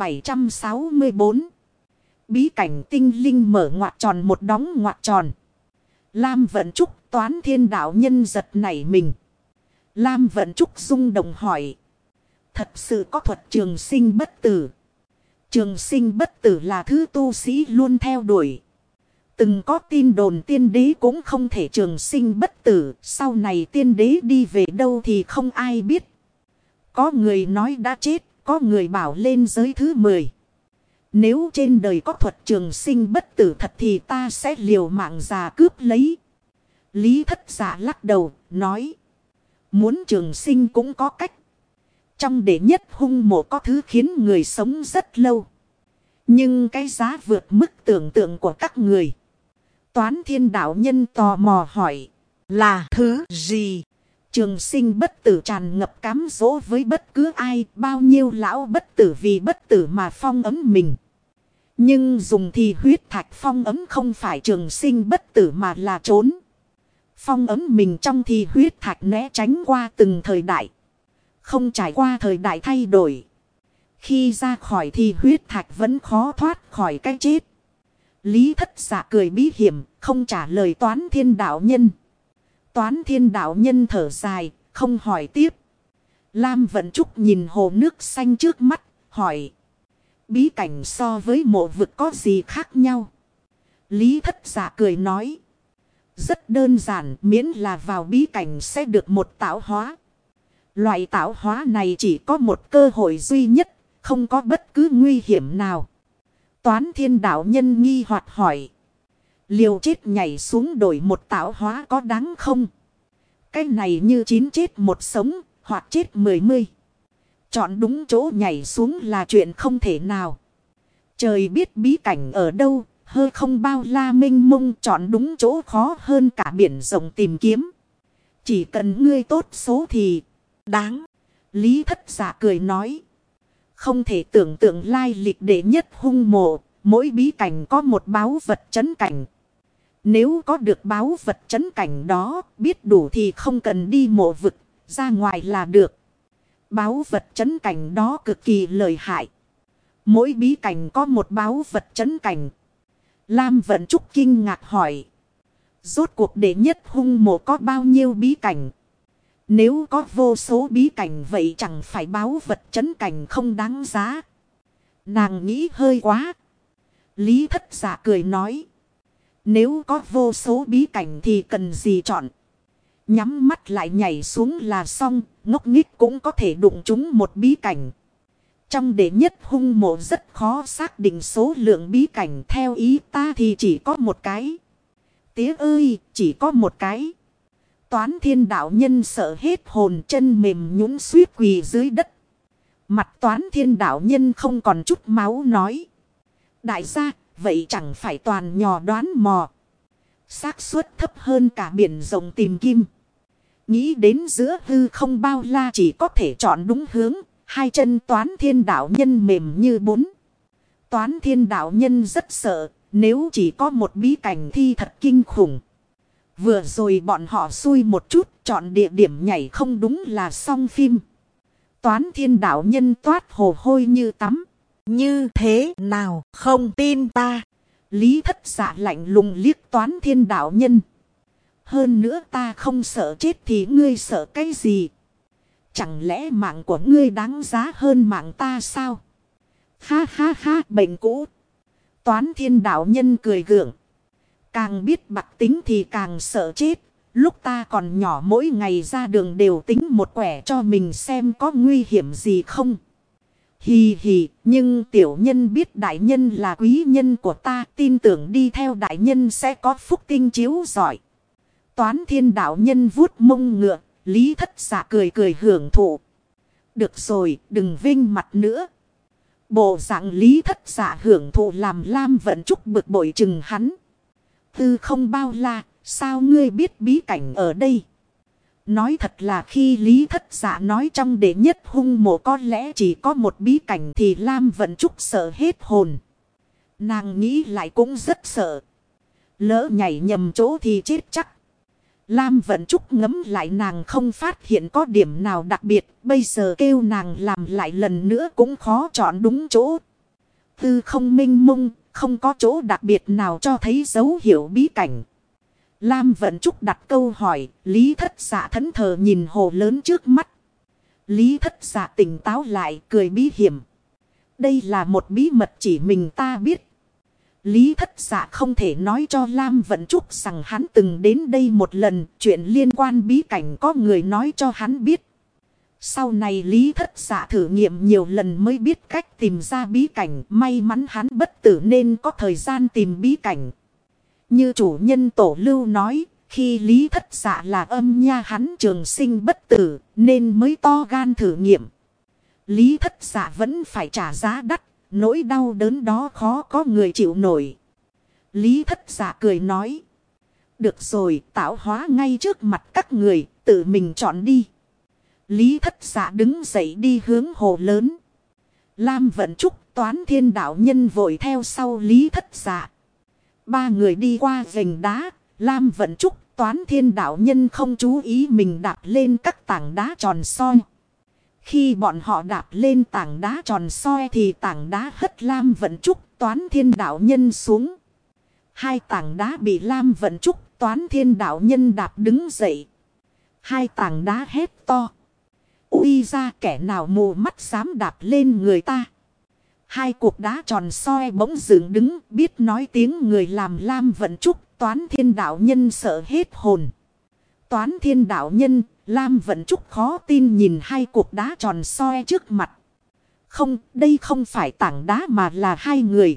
764. Bí cảnh tinh linh mở ngoặc tròn một đóng ngoặc tròn. Lam Vận Trúc toán thiên đạo nhân giật nảy mình. Lam Vận Trúc rung động hỏi. Thật sự có thuật trường sinh bất tử. Trường sinh bất tử là thứ tu sĩ luôn theo đuổi. Từng có tin đồn tiên đế cũng không thể trường sinh bất tử. Sau này tiên đế đi về đâu thì không ai biết. Có người nói đã chết. Có người bảo lên giới thứ 10. Nếu trên đời có thuật trường sinh bất tử thật thì ta sẽ liều mạng già cướp lấy. Lý Thất Giả lắc đầu, nói. Muốn trường sinh cũng có cách. Trong đệ nhất hung mộ có thứ khiến người sống rất lâu. Nhưng cái giá vượt mức tưởng tượng của các người. Toán thiên đạo nhân tò mò hỏi. Là thứ gì? Trường sinh bất tử tràn ngập cám dỗ với bất cứ ai. Bao nhiêu lão bất tử vì bất tử mà phong ấm mình. Nhưng dùng thì huyết thạch phong ấm không phải trường sinh bất tử mà là trốn. Phong ấm mình trong thì huyết thạch né tránh qua từng thời đại. Không trải qua thời đại thay đổi. Khi ra khỏi thì huyết thạch vẫn khó thoát khỏi cái chết. Lý Thất Giả cười bí hiểm, không trả lời toán thiên đạo nhân. Toán thiên đạo nhân thở dài, không hỏi tiếp. Lam Vận Trúc nhìn hồ nước xanh trước mắt, hỏi. Bí cảnh so với mộ vực có gì khác nhau? Lý Thất Giả cười nói. Rất đơn giản, miễn là vào bí cảnh sẽ được một tạo hóa. Loại tạo hóa này chỉ có một cơ hội duy nhất, không có bất cứ nguy hiểm nào. Toán thiên đạo nhân nghi hoặc hỏi. Liều chết nhảy xuống đổi một tạo hóa có đáng không? Cái này như 9 chết một sống, hoặc chết 10. Chọn đúng chỗ nhảy xuống là chuyện không thể nào. Trời biết bí cảnh ở đâu, hơ không bao la mênh mông, chọn đúng chỗ khó hơn cả biển rộng tìm kiếm. Chỉ cần ngươi tốt số thì đáng. Lý Thất Giả cười nói. Không thể tưởng tượng lai lịch đệ nhất hung mộ, mỗi bí cảnh có một báu vật trấn cảnh. Nếu có được báu vật trấn cảnh đó, biết đủ thì không cần đi mộ vực, ra ngoài là được. Báu vật trấn cảnh đó cực kỳ lợi hại. Mỗi bí cảnh có một báu vật trấn cảnh. Lam Vận Trúc kinh ngạc hỏi. Rốt cuộc đệ nhất hung mộ có bao nhiêu bí cảnh? Nếu có vô số bí cảnh vậy chẳng phải báu vật trấn cảnh không đáng giá. Nàng nghĩ hơi quá. Lý Thất Giả cười nói. Nếu có vô số bí cảnh thì cần gì chọn. Nhắm mắt lại nhảy xuống là xong. Ngốc nghếch cũng có thể đụng trúng một bí cảnh. Trong đệ nhất hung mộ rất khó xác định số lượng bí cảnh. Theo ý ta thì chỉ có một cái. Tía ơi, chỉ có một cái. Toán thiên đạo nhân sợ hết hồn, chân mềm nhũn suýt quỳ dưới đất. Mặt toán thiên đạo nhân không còn chút máu nói. Đại gia, vậy chẳng phải toàn nhò đoán mò. Xác suất thấp hơn cả biển rộng tìm kim. Nghĩ đến giữa hư không bao la chỉ có thể chọn đúng hướng. Hai chân toán thiên đạo nhân mềm như bún. Toán Thiên đạo nhân rất sợ. Nếu chỉ có một bí cảnh thì thật kinh khủng. Vừa rồi bọn họ xui một chút. Chọn địa điểm nhảy không đúng là xong phim. Toán Thiên đạo nhân toát hồ hôi như tắm. Như thế nào không tin ta? Lý Thất Dạ lạnh lùng liếc Toán Thiên đạo nhân. Hơn nữa ta không sợ chết thì ngươi sợ cái gì? Chẳng lẽ mạng của ngươi đáng giá hơn mạng ta sao? Ha ha ha, bệnh cũ. Toán Thiên đạo nhân cười gượng. Càng biết bạc tính thì càng sợ chết. Lúc ta còn nhỏ mỗi ngày ra đường đều tính một quẻ cho mình xem có nguy hiểm gì không. Hì hì, nhưng tiểu nhân biết đại nhân là quý nhân của ta, tin tưởng đi theo đại nhân sẽ có phúc tinh chiếu rọi. Toán Thiên đạo nhân vuốt mông ngựa, Lý Thất Dạ cười cười hưởng thụ. Được rồi, đừng vinh mặt nữa. Bộ dạng Lý Thất Dạ hưởng thụ làm Lam Vận Trúc bực bội chừng hắn. Tư không bao la, sao ngươi biết bí cảnh ở đây? Nói thật là khi Lý Thất Dạ nói trong đệ nhất hung mộ có lẽ chỉ có một bí cảnh thì Lam Vận Trúc sợ hết hồn. Nàng nghĩ lại cũng rất sợ. Lỡ nhảy nhầm chỗ thì chết chắc. Lam Vận Trúc ngấm lại nàng không phát hiện có điểm nào đặc biệt. Bây giờ kêu nàng làm lại lần nữa cũng khó chọn đúng chỗ. Tư không minh mông, không có chỗ đặc biệt nào cho thấy dấu hiệu bí cảnh. Lam Vận Trúc đặt câu hỏi, Lý Thất Dạ thẫn thờ nhìn hồ lớn trước mắt. Lý Thất Dạ tỉnh táo lại, cười bí hiểm. Đây là một bí mật chỉ mình ta biết. Lý Thất Dạ không thể nói cho Lam Vận Trúc rằng hắn từng đến đây một lần, chuyện liên quan bí cảnh có người nói cho hắn biết. Sau này Lý Thất Dạ thử nghiệm nhiều lần mới biết cách tìm ra bí cảnh, may mắn hắn bất tử nên có thời gian tìm bí cảnh. Như chủ nhân Tổ Lưu nói, khi Lý Thất Dạ là âm nha hắn trường sinh bất tử, nên mới to gan thử nghiệm. Lý Thất Dạ vẫn phải trả giá đắt, nỗi đau đớn đó khó có người chịu nổi. Lý Thất Dạ cười nói. Được rồi, tạo hóa ngay trước mặt các người, tự mình chọn đi. Lý Thất Dạ đứng dậy đi hướng hồ lớn. Lam Vận Trúc, Toán Thiên đạo nhân vội theo sau Lý Thất Dạ. Ba người đi qua vành đá, Lam Vận Trúc, Toán Thiên đạo nhân không chú ý mình đạp lên các tảng đá tròn soi. Khi bọn họ đạp lên tảng đá tròn soi thì tảng đá hất Lam Vận Trúc, Toán Thiên đạo nhân xuống. Hai tảng đá bị Lam Vận Trúc, Toán Thiên đạo nhân đạp đứng dậy. Hai tảng đá hét to. Ui ra, kẻ nào mù mắt dám đạp lên người ta. Hai cục đá tròn soi bỗng dựng đứng, biết nói tiếng người làm Lam Vận Trúc, Toán Thiên đạo nhân sợ hết hồn. Toán Thiên đạo nhân, Lam Vận Trúc khó tin nhìn hai cục đá tròn soi trước mặt. Không, đây không phải tảng đá mà là hai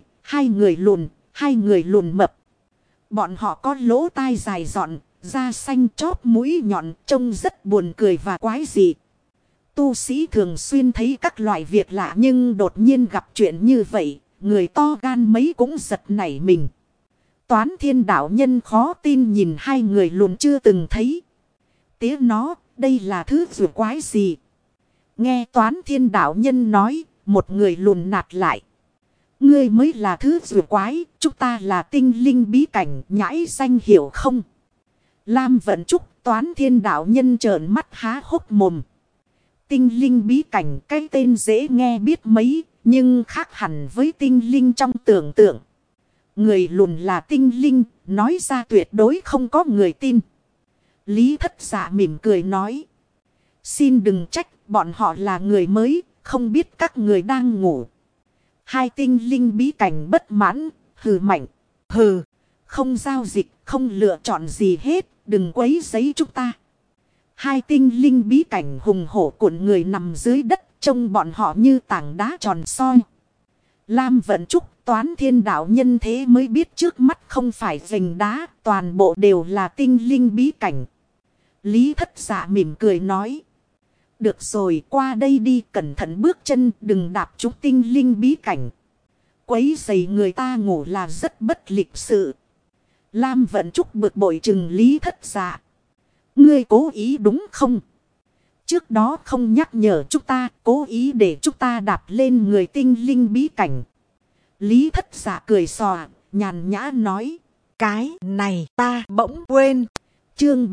người lùn mập. Bọn họ có lỗ tai dài dọn, da xanh chóp mũi nhọn, trông rất buồn cười và quái dị. Tu sĩ thường xuyên thấy các loại việc lạ nhưng đột nhiên gặp chuyện như vậy, người to gan mấy cũng giật nảy mình. Toán Thiên đạo nhân khó tin nhìn hai người lùn chưa từng thấy. Tía nó, đây là thứ rùa quái gì? Nghe Toán Thiên đạo nhân nói, một người lùn nạt lại. Ngươi mới là thứ rùa quái, chúng ta là tinh linh bí cảnh, nhãi danh hiểu không? Lam Vận Trúc, Toán Thiên đạo nhân trợn mắt há hốc mồm. Tinh linh bí cảnh, cái tên dễ nghe biết mấy, nhưng khác hẳn với tinh linh trong tưởng tượng. Người lùn là tinh linh, nói ra tuyệt đối không có người tin. Lý Thất Dạ mỉm cười nói. Xin đừng trách, bọn họ là người mới, không biết các người đang ngủ. Hai tinh linh bí cảnh bất mãn, hừ mạnh. Hừ, không giao dịch, không lựa chọn gì hết, đừng quấy rầy chúng ta. Hai tinh linh bí cảnh hùng hổ cuộn người nằm dưới đất, trông bọn họ như tảng đá tròn soi. Lam Vận Trúc, Toán Thiên đạo nhân thế mới biết trước mắt không phải vành đá, toàn bộ đều là tinh linh bí cảnh. Lý Thất Dạ mỉm cười nói. Được rồi, qua đây đi, cẩn thận bước chân, đừng đạp trúng tinh linh bí cảnh. Quấy rầy người ta ngủ là rất bất lịch sự. Lam Vận Trúc bực bội chừng Lý Thất Dạ. Ngươi cố ý đúng không? Trước đó không nhắc nhở chúng ta, cố ý để chúng ta đạp lên người tinh linh bí cảnh. Lý Thất Dạ cười xòa, nhàn nhã nói. Cái này ta bỗng quên. Chương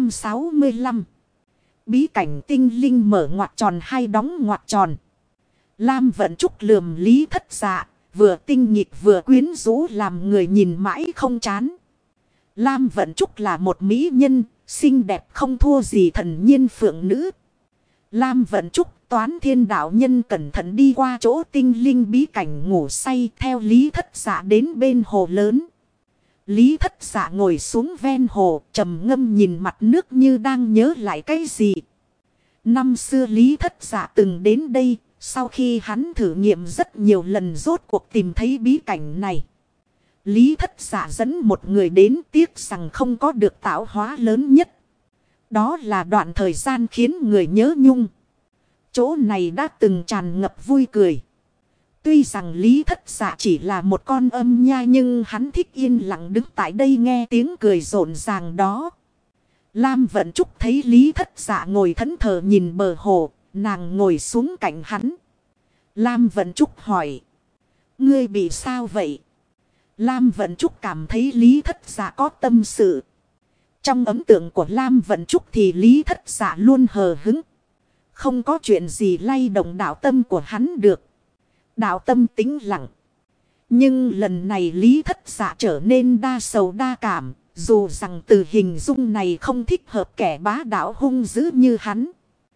765. Bí cảnh tinh linh mở ngoặc tròn hay đóng ngoặc tròn. Lam Vận Trúc lườm Lý Thất Dạ, vừa tinh nghịch vừa quyến rũ làm người nhìn mãi không chán. Lam Vận Trúc là một mỹ nhân, xinh đẹp không thua gì thần nhiên phượng nữ. Lam Vận Trúc, Toán Thiên đạo nhân cẩn thận đi qua chỗ tinh linh bí cảnh ngủ say theo Lý Thất Dạ đến bên hồ lớn. Lý Thất Dạ ngồi xuống ven hồ, trầm ngâm nhìn mặt nước như đang nhớ lại cái gì. Năm xưa Lý Thất Dạ từng đến đây, sau khi hắn thử nghiệm rất nhiều lần rốt cuộc tìm thấy bí cảnh này. Lý Thất Dạ dẫn một người đến, tiếc rằng không có được tạo hóa lớn nhất. Đó là đoạn thời gian khiến người nhớ nhung. Chỗ này đã từng tràn ngập vui cười. Tuy rằng Lý Thất Dạ chỉ là một con âm nha, nhưng hắn thích yên lặng đứng tại đây nghe tiếng cười rộn ràng đó. Lam Vận Trúc thấy Lý Thất Dạ ngồi thẫn thờ nhìn bờ hồ, nàng ngồi xuống cạnh hắn. Lam Vận Trúc hỏi. Ngươi bị sao vậy? Lam Vận Trúc cảm thấy Lý Thất Dạ có tâm sự. Trong ấn tượng của Lam Vận Trúc thì Lý Thất Dạ luôn hờ hững. Không có chuyện gì lay động đạo tâm của hắn được. Đạo tâm tĩnh lặng. Nhưng lần này Lý Thất Dạ trở nên đa sầu đa cảm. Dù rằng từ hình dung này không thích hợp kẻ bá đạo hung dữ như hắn.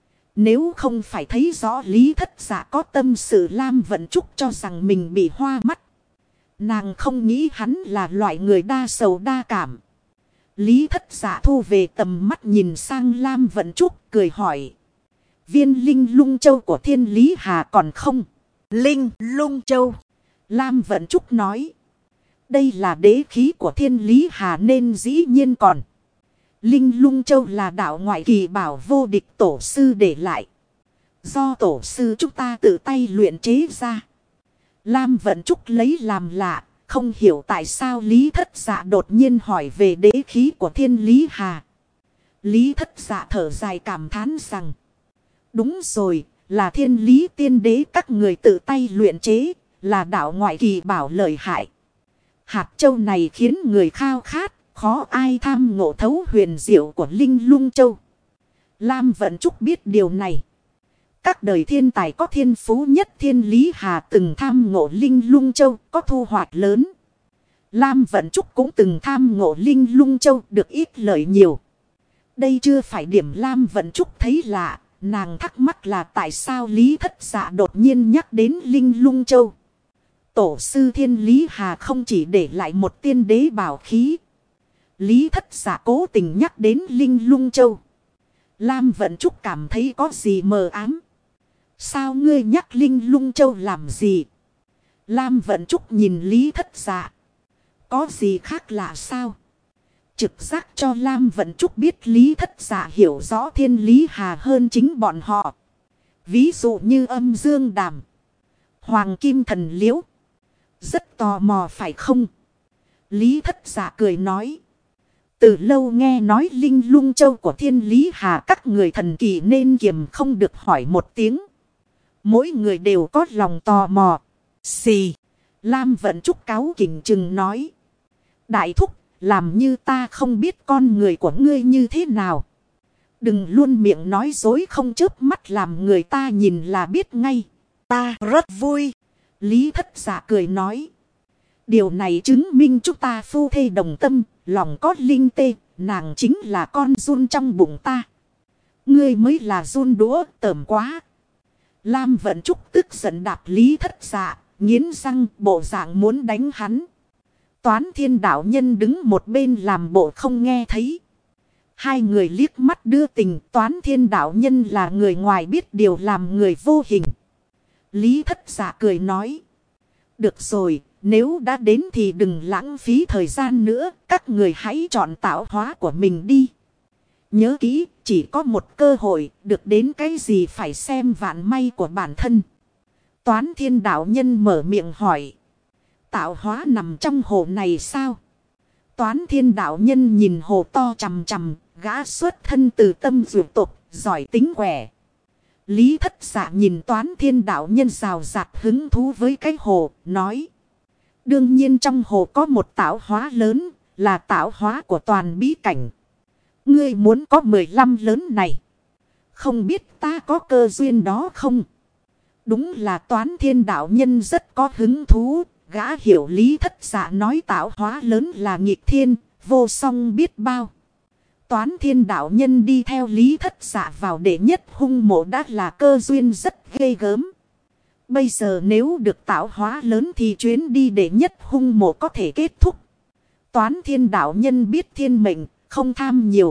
Nếu không phải thấy rõ Lý Thất Dạ có tâm sự, Lam Vận Trúc cho rằng mình bị hoa mắt. Nàng không nghĩ hắn là loại người đa sầu đa cảm. Lý Thất Dạ thu về tầm mắt nhìn sang Lam Vận Trúc, cười hỏi. Viên Linh Lung Châu của Thiên Lý Hà còn không? Linh Lung Châu. Lam Vận Trúc nói. Đây là đế khí của Thiên Lý Hà nên dĩ nhiên còn. Linh Lung Châu là đạo ngoại kỳ bảo vô địch tổ sư để lại. Do tổ sư chúng ta tự tay luyện chế ra. Lam Vận Trúc lấy làm lạ. Không hiểu tại sao Lý Thất Dạ đột nhiên hỏi về đế khí của Thiên Lý Hà. Lý Thất Dạ thở dài cảm thán rằng. Đúng rồi, là Thiên Lý tiên đế các người tự tay luyện chế, là đạo ngoại kỳ bảo lợi hại. Hạt châu này khiến người khao khát, khó ai tham ngộ thấu huyền diệu của Linh Lung Châu. Lam Vận Trúc biết điều này. Các đời thiên tài có thiên phú nhất Thiên Lý Hà từng tham ngộ Linh Lung Châu, có thu hoạch lớn. Lam Vận Trúc cũng từng tham ngộ Linh Lung Châu, được ít lợi nhiều. Đây chưa phải điểm Lam Vận Trúc thấy lạ. Nàng thắc mắc là tại sao Lý Thất Dạ đột nhiên nhắc đến Linh Lung Châu. Tổ sư Thiên Lý Hà không chỉ để lại một tiên đế bảo khí. Lý Thất Dạ cố tình nhắc đến Linh Lung Châu. Lam Vận Trúc cảm thấy có gì mờ ám. Sao ngươi nhắc Linh Lung Châu làm gì? Lam Vận Trúc nhìn Lý Thất Dạ. Có gì khác lạ sao? Trực giác cho Lam Vận Trúc biết Lý Thất Dạ hiểu rõ Thiên Lý Hà hơn chính bọn họ. Ví dụ như Âm Dương Đàm, Hoàng Kim Thần Liễu. Rất tò mò phải không? Lý Thất Dạ cười nói. Từ lâu nghe nói Linh Lung Châu của Thiên Lý Hà các người thần kỳ nên kiềm không được hỏi một tiếng. Mỗi người đều có lòng tò mò. Xì. Lam Vận Trúc cáu kỉnh chừng nói. Đại thúc, làm như ta không biết con người của ngươi như thế nào. Đừng luôn miệng nói dối không chớp mắt làm người ta nhìn là biết ngay. Ta rất vui. Lý Thất Dạ cười nói. Điều này chứng minh chúng ta phu thê đồng tâm, lòng có linh tê, nàng chính là con giun trong bụng ta. Ngươi mới là giun đũa, tởm quá. Lam Vận Trúc tức giận đạp Lý Thất Dạ, nghiến răng bộ dạng muốn đánh hắn. Toán Thiên đạo nhân đứng một bên làm bộ không nghe thấy. Hai người liếc mắt đưa tình. Toán Thiên đạo nhân là người ngoài biết điều làm người vô hình. Lý Thất Dạ cười nói. Được rồi, nếu đã đến thì đừng lãng phí thời gian nữa. Các người hãy chọn tạo hóa của mình đi. Nhớ kỹ, chỉ có một cơ hội, được đến cái gì phải xem vạn may của bản thân. Toán Thiên đạo nhân mở miệng hỏi. Tạo hóa nằm trong hồ này sao? Toán Thiên đạo nhân nhìn hồ to chằm chằm, gã xuất thân từ tâm dược tục, giỏi tính quẻ. Lý Thất Dạ nhìn Toán Thiên đạo nhân rào rạt hứng thú với cái hồ, nói. Đương nhiên trong hồ có một tạo hóa lớn, là tạo hóa của toàn bí cảnh. Ngươi muốn có 15 lớn này. Không biết ta có cơ duyên đó không? Đúng là Toán Thiên đạo nhân rất có hứng thú. Gã hiểu Lý Thất Dạ nói tạo hóa lớn là nghịch thiên, vô song biết bao. Toán Thiên đạo nhân đi theo Lý Thất Dạ vào đệ nhất hung mộ đã là cơ duyên rất ghê gớm. Bây giờ nếu được tạo hóa lớn thì chuyến đi đệ nhất hung mộ có thể kết thúc. Toán Thiên đạo nhân biết thiên mệnh, không tham nhiều.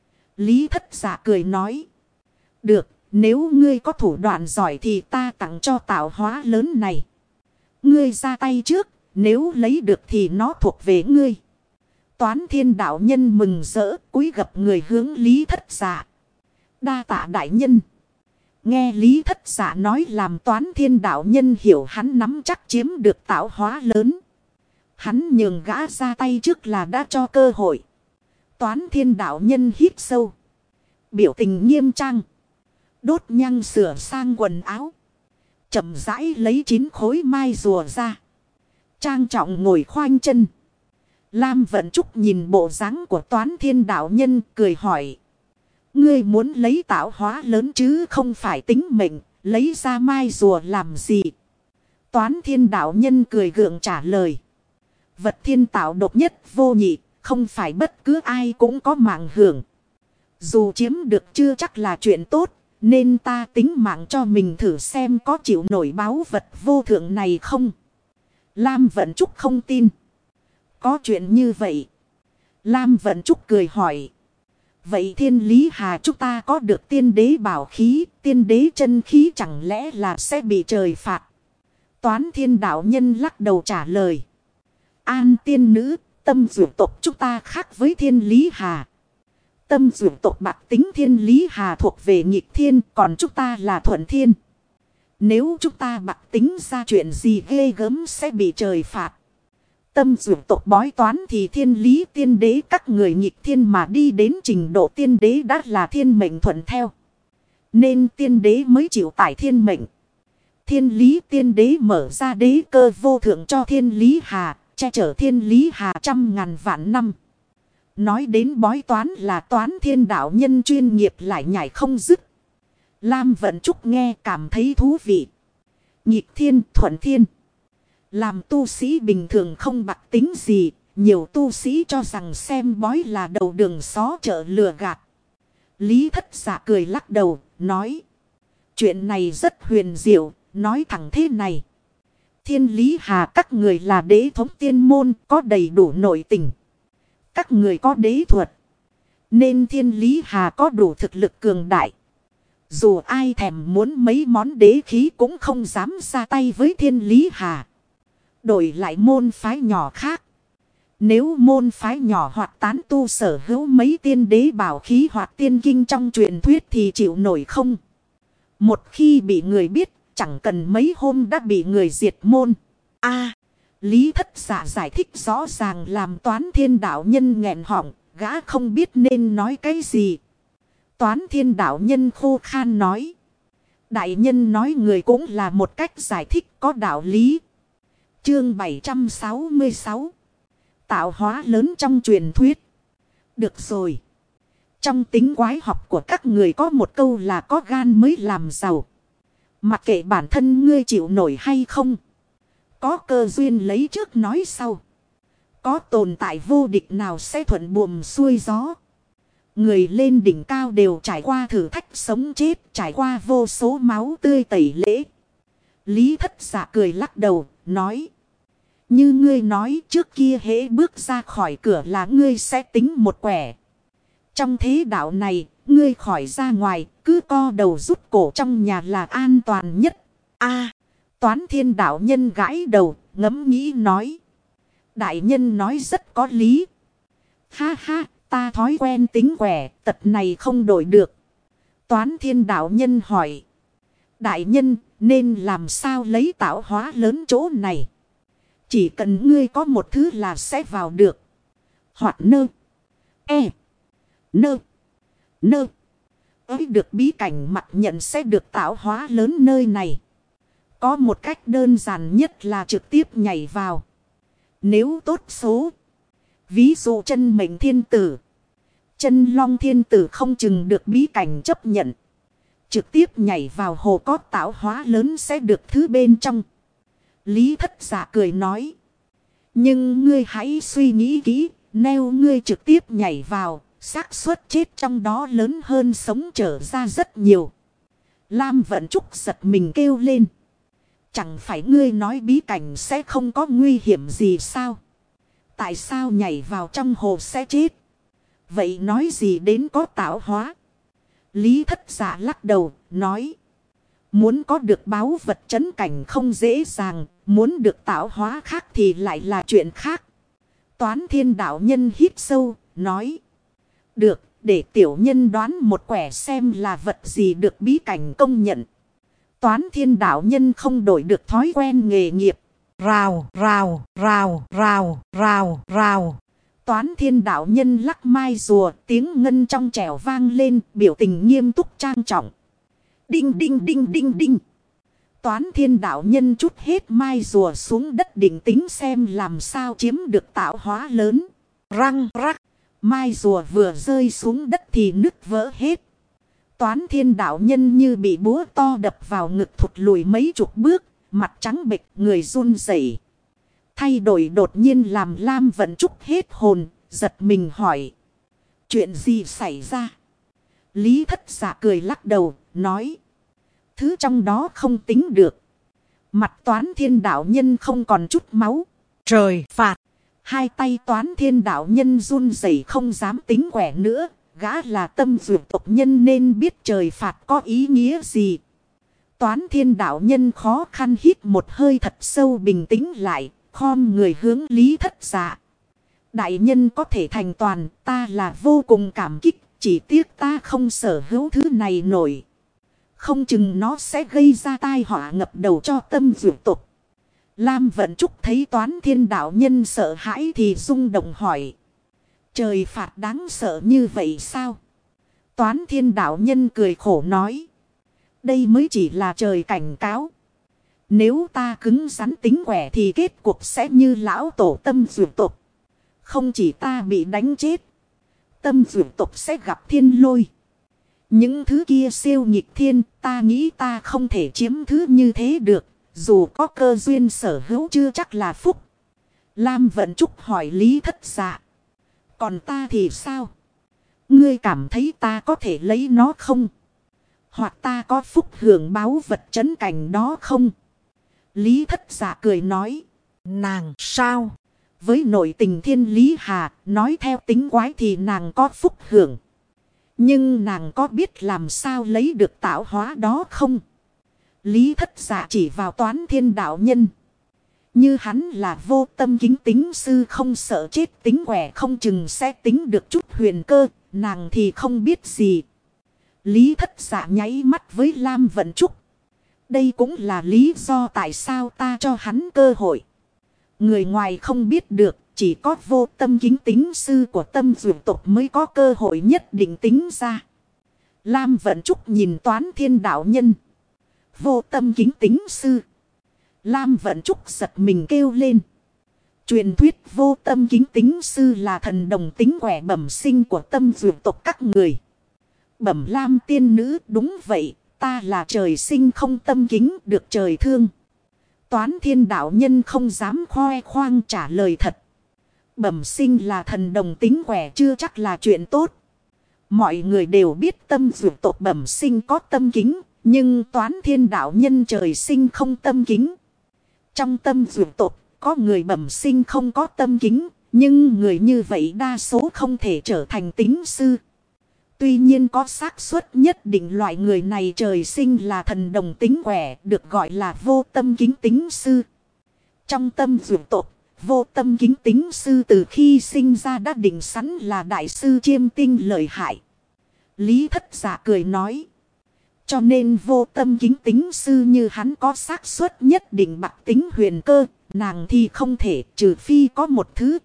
Lý Thất Dạ cười nói. Được, nếu ngươi có thủ đoạn giỏi thì ta tặng cho tạo hóa lớn này. Ngươi ra tay trước, nếu lấy được thì nó thuộc về ngươi. Toán Thiên đạo nhân mừng rỡ, cúi gập người hướng Lý Thất Dạ. Đa tạ đại nhân. Nghe Lý Thất Dạ nói làm Toán Thiên đạo nhân hiểu hắn nắm chắc chiếm được tạo hóa lớn. Hắn nhường gã ra tay trước là đã cho cơ hội. Toán Thiên đạo nhân hít sâu. Biểu tình nghiêm trang. Đốt nhang sửa sang quần áo. Chậm rãi lấy 9 khối mai rùa ra. Trang trọng ngồi khoanh chân. Lam Vận Trúc nhìn bộ dáng của Toán Thiên đạo nhân cười hỏi. Ngươi muốn lấy tạo hóa lớn chứ không phải tính mệnh, lấy ra mai rùa làm gì? Toán Thiên đạo nhân cười gượng trả lời. Vật thiên tạo độc nhất vô nhị, không phải bất cứ ai cũng có mạng hưởng. Dù chiếm được chưa chắc là chuyện tốt, nên ta tính mạng cho mình thử xem có chịu nổi báu vật vô thượng này không? Lam Vận Trúc không tin. Có chuyện như vậy. Lam Vận Trúc cười hỏi. Vậy Thiên Lý Hà chúng ta có được tiên đế bảo khí, tiên đế chân khí chẳng lẽ là sẽ bị trời phạt? Toán Thiên đạo nhân lắc đầu trả lời. An tiên nữ, tâm dược tộc chúng ta khác với Thiên Lý Hà. Tâm dược tộc bạc tính Thiên Lý Hà thuộc về nghịch thiên, còn chúng ta là thuận thiên. Nếu chúng ta bạc tính ra chuyện gì ghê gớm sẽ bị trời phạt. Tâm dược tộc bói toán thì Thiên Lý tiên đế các người nghịch thiên mà đi đến trình độ tiên đế đã là thiên mệnh thuận theo. Nên tiên đế mới chịu tải thiên mệnh. Thiên Lý tiên đế mở ra đế cơ vô thượng cho Thiên Lý Hà, che chở Thiên Lý Hà 100.000 vạn năm. Nói đến bói toán là Toán Thiên đạo nhân chuyên nghiệp lại nhảy không dứt. Lam Vận Trúc nghe cảm thấy thú vị. Nghịch thiên thuận thiên. Làm tu sĩ bình thường không bạc tính gì. Nhiều tu sĩ cho rằng xem bói là đầu đường xó chợ lừa gạt. Lý Thất Dạ cười lắc đầu, nói. Chuyện này rất huyền diệu, nói thẳng thế này. Thiên Lý Hà các người là đế thống tiên môn, có đầy đủ nội tình. Các người có đế thuật. Nên Thiên Lý Hà có đủ thực lực cường đại. Dù ai thèm muốn mấy món đế khí cũng không dám ra tay với Thiên Lý Hà. Đổi lại môn phái nhỏ khác. Nếu môn phái nhỏ hoặc tán tu sở hữu mấy tiên đế bảo khí hoặc tiên kinh trong truyền thuyết thì chịu nổi không? Một khi bị người biết, chẳng cần mấy hôm đã bị người diệt môn. Lý Thất Dạ giải thích rõ ràng làm Toán Thiên đạo nhân nghẹn họng, gã không biết nên nói cái gì. Toán Thiên đạo nhân khô khan nói. Đại nhân nói người cũng là một cách giải thích có đạo lý. Chương 766. Tạo hóa lớn trong truyền thuyết. Được rồi. Trong tính quái học của các người có một câu là có gan mới làm giàu. Mặc kệ bản thân ngươi chịu nổi hay không. Có cơ duyên lấy trước nói sau. Có tồn tại vô địch nào sẽ thuận buồm xuôi gió. Người lên đỉnh cao đều trải qua thử thách sống chết. Trải qua vô số máu tươi tẩy lễ. Lý Thất Dạ cười lắc đầu, nói. Như ngươi nói trước kia hễ bước ra khỏi cửa là ngươi sẽ tính một quẻ. Trong thế đạo này, ngươi khỏi ra ngoài, cứ co đầu rút cổ trong nhà là an toàn nhất. Toán Thiên đạo nhân gãi đầu, ngẫm nghĩ nói. Đại nhân nói rất có lý. Ha ha, ta thói quen tính quẻ, tật này không đổi được. Toán Thiên đạo nhân hỏi. Đại nhân, nên làm sao lấy tạo hóa lớn chỗ này? Chỉ cần ngươi có một thứ là sẽ vào được. Hoặc nơ. Nơ. Được bí cảnh mặt nhận sẽ được tạo hóa lớn nơi này. Có một cách đơn giản nhất là trực tiếp nhảy vào. Nếu tốt số. Ví dụ chân mệnh thiên tử. Chân long thiên tử không chừng được bí cảnh chấp nhận. Trực tiếp nhảy vào hồ có tạo hóa lớn sẽ được thứ bên trong. Lý Thất Dạ cười nói. Nhưng ngươi hãy suy nghĩ kỹ. Nếu ngươi trực tiếp nhảy vào. Xác suất chết trong đó lớn hơn sống trở ra rất nhiều. Lam Vận Trúc giật mình kêu lên. Chẳng phải ngươi nói bí cảnh sẽ không có nguy hiểm gì sao? Tại sao nhảy vào trong hồ sẽ chết? Vậy nói gì đến có tạo hóa? Lý Thất Dạ lắc đầu, nói. Muốn có được báu vật trấn cảnh không dễ dàng. Muốn được tạo hóa khác thì lại là chuyện khác. Toán Thiên đạo nhân hít sâu, nói. Được, để tiểu nhân đoán một quẻ xem là vật gì được bí cảnh công nhận. Toán Thiên đạo nhân không đổi được thói quen nghề nghiệp. Rào, rào, rào, rào, rào, rào. Toán Thiên đạo nhân lắc mai rùa, tiếng ngân trong trẻo vang lên, biểu tình nghiêm túc trang trọng. Đinh đinh đinh đinh đinh. Toán Thiên đạo nhân trút hết mai rùa xuống đất định tính xem làm sao chiếm được tạo hóa lớn. Răng rắc. Mai rùa vừa rơi xuống đất thì nứt vỡ hết. Toán Thiên đạo nhân như bị búa to đập vào ngực thụt lùi mấy chục bước, mặt trắng bệch, người run rẩy. Thay đổi đột nhiên làm Lam Vận Trúc hết hồn, giật mình hỏi. Chuyện gì xảy ra? Lý Thất Dạ cười lắc đầu, nói. Thứ trong đó không tính được. Mặt Toán Thiên đạo nhân không còn chút máu. Trời phạt! Hai tay Toán Thiên đạo nhân run rẩy không dám tính quẻ nữa. Gã là tâm dược tộc nhân nên biết trời phạt có ý nghĩa gì. Toán Thiên đạo nhân khó khăn hít một hơi thật sâu bình tĩnh lại. Khom người hướng Lý Thất Dạ. Đại nhân có thể thành toàn, ta là vô cùng cảm kích. Chỉ tiếc ta không sở hữu thứ này nổi. Không chừng nó sẽ gây ra tai họa ngập đầu cho tâm dược tộc. Lam Vận Trúc thấy Toán Thiên đạo nhân sợ hãi thì rung động hỏi. Trời phạt đáng sợ như vậy sao? Toán Thiên đạo nhân cười khổ nói. Đây mới chỉ là trời cảnh cáo. Nếu ta cứng rắn tính quẻ thì kết cục sẽ như lão tổ tâm dược tộc. Không chỉ ta bị đánh chết. Tâm dược tộc sẽ gặp thiên lôi. Những thứ kia siêu nghịch thiên, ta nghĩ ta không thể chiếm thứ như thế được. Dù có cơ duyên sở hữu chưa chắc là phúc. Lam Vận Trúc hỏi Lý Thất Dạ. Còn ta thì sao? Ngươi cảm thấy ta có thể lấy nó không? Hoặc ta có phúc hưởng báu vật trấn cảnh đó không? Lý Thất Dạ cười nói. Nàng sao? Với nội tình thiên Lý Hà, nói theo tính quái thì nàng có phúc hưởng. Nhưng nàng có biết làm sao lấy được tạo hóa đó không? Lý Thất Dạ chỉ vào Toán Thiên đạo nhân. Như hắn là vô tâm kính tính sư không sợ chết tính quẻ không chừng sẽ tính được chút huyền cơ. Nàng thì không biết gì. Lý Thất Dạ nháy mắt với Lam Vận Trúc. Đây cũng là lý do tại sao ta cho hắn cơ hội. Người ngoài không biết được. Chỉ có vô tâm kính tính sư của tâm dược tộc mới có cơ hội nhất định tính ra. Lam Vận Trúc nhìn Toán Thiên đạo nhân. Vô tâm kính tính sư. Lam Vận Trúc giật mình kêu lên. Truyền thuyết vô tâm kính tính sư là thần đồng tính quẻ bẩm sinh của tâm dược tộc các người. Bẩm Lam tiên nữ đúng vậy. Ta là trời sinh không tâm kính được trời thương. Toán Thiên đạo nhân không dám khoe khoang trả lời thật. Bẩm sinh là thần đồng tính quẻ chưa chắc là chuyện tốt. Mọi người đều biết tâm dược tộc bẩm sinh có tâm kính. Nhưng Toán Thiên đạo nhân trời sinh không tâm kính. Trong tâm dược tộc có người bẩm sinh không có tâm kính. Nhưng người như vậy đa số không thể trở thành tính sư. Tuy nhiên có xác suất nhất định loại người này trời sinh là thần đồng tính quẻ được gọi là vô tâm kính tính sư. Trong tâm dược tộc, vô tâm kính tính sư từ khi sinh ra đã định sẵn là đại sư chiêm tinh lợi hại. Lý Thất Dạ cười nói. Cho nên vô tâm kính tính sư như hắn có xác suất nhất định bạc tính huyền cơ, nàng thì không thể trừ phi có một thứ.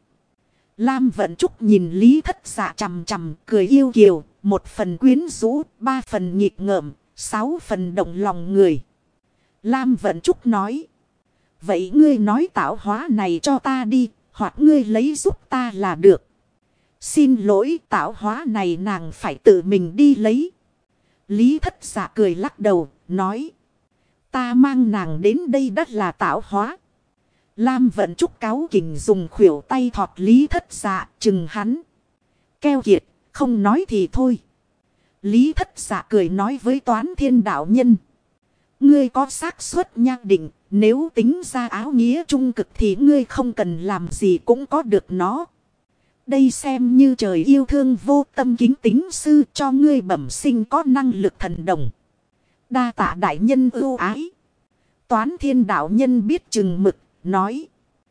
Lam Vận Trúc nhìn Lý Thất Dạ chằm chằm cười yêu kiều, 1 phần quyến rũ, 3 phần nghịch ngợm, 6 phần động lòng người. Lam Vận Trúc nói. Vậy ngươi nói tạo hóa này cho ta đi, hoặc ngươi lấy giúp ta là được. Xin lỗi, tạo hóa này nàng phải tự mình đi lấy. Lý Thất Dạ cười lắc đầu, nói. Ta mang nàng đến đây đất là tạo hóa. Lam Vận Trúc cáu kỉnh dùng khuỷu tay thọt Lý Thất Dạ, chừng hắn. Keo kiệt, không nói thì thôi. Lý Thất Dạ cười nói với Toán Thiên đạo nhân. Ngươi có xác suất nhạc định, nếu tính ra áo nghĩa trung cực thì ngươi không cần làm gì cũng có được nó. Đây xem như trời yêu thương vô tâm kính tính sư cho ngươi bẩm sinh có năng lực thần đồng. Đa tạ đại nhân ưu ái. Toán Thiên đạo nhân biết chừng mực, nói.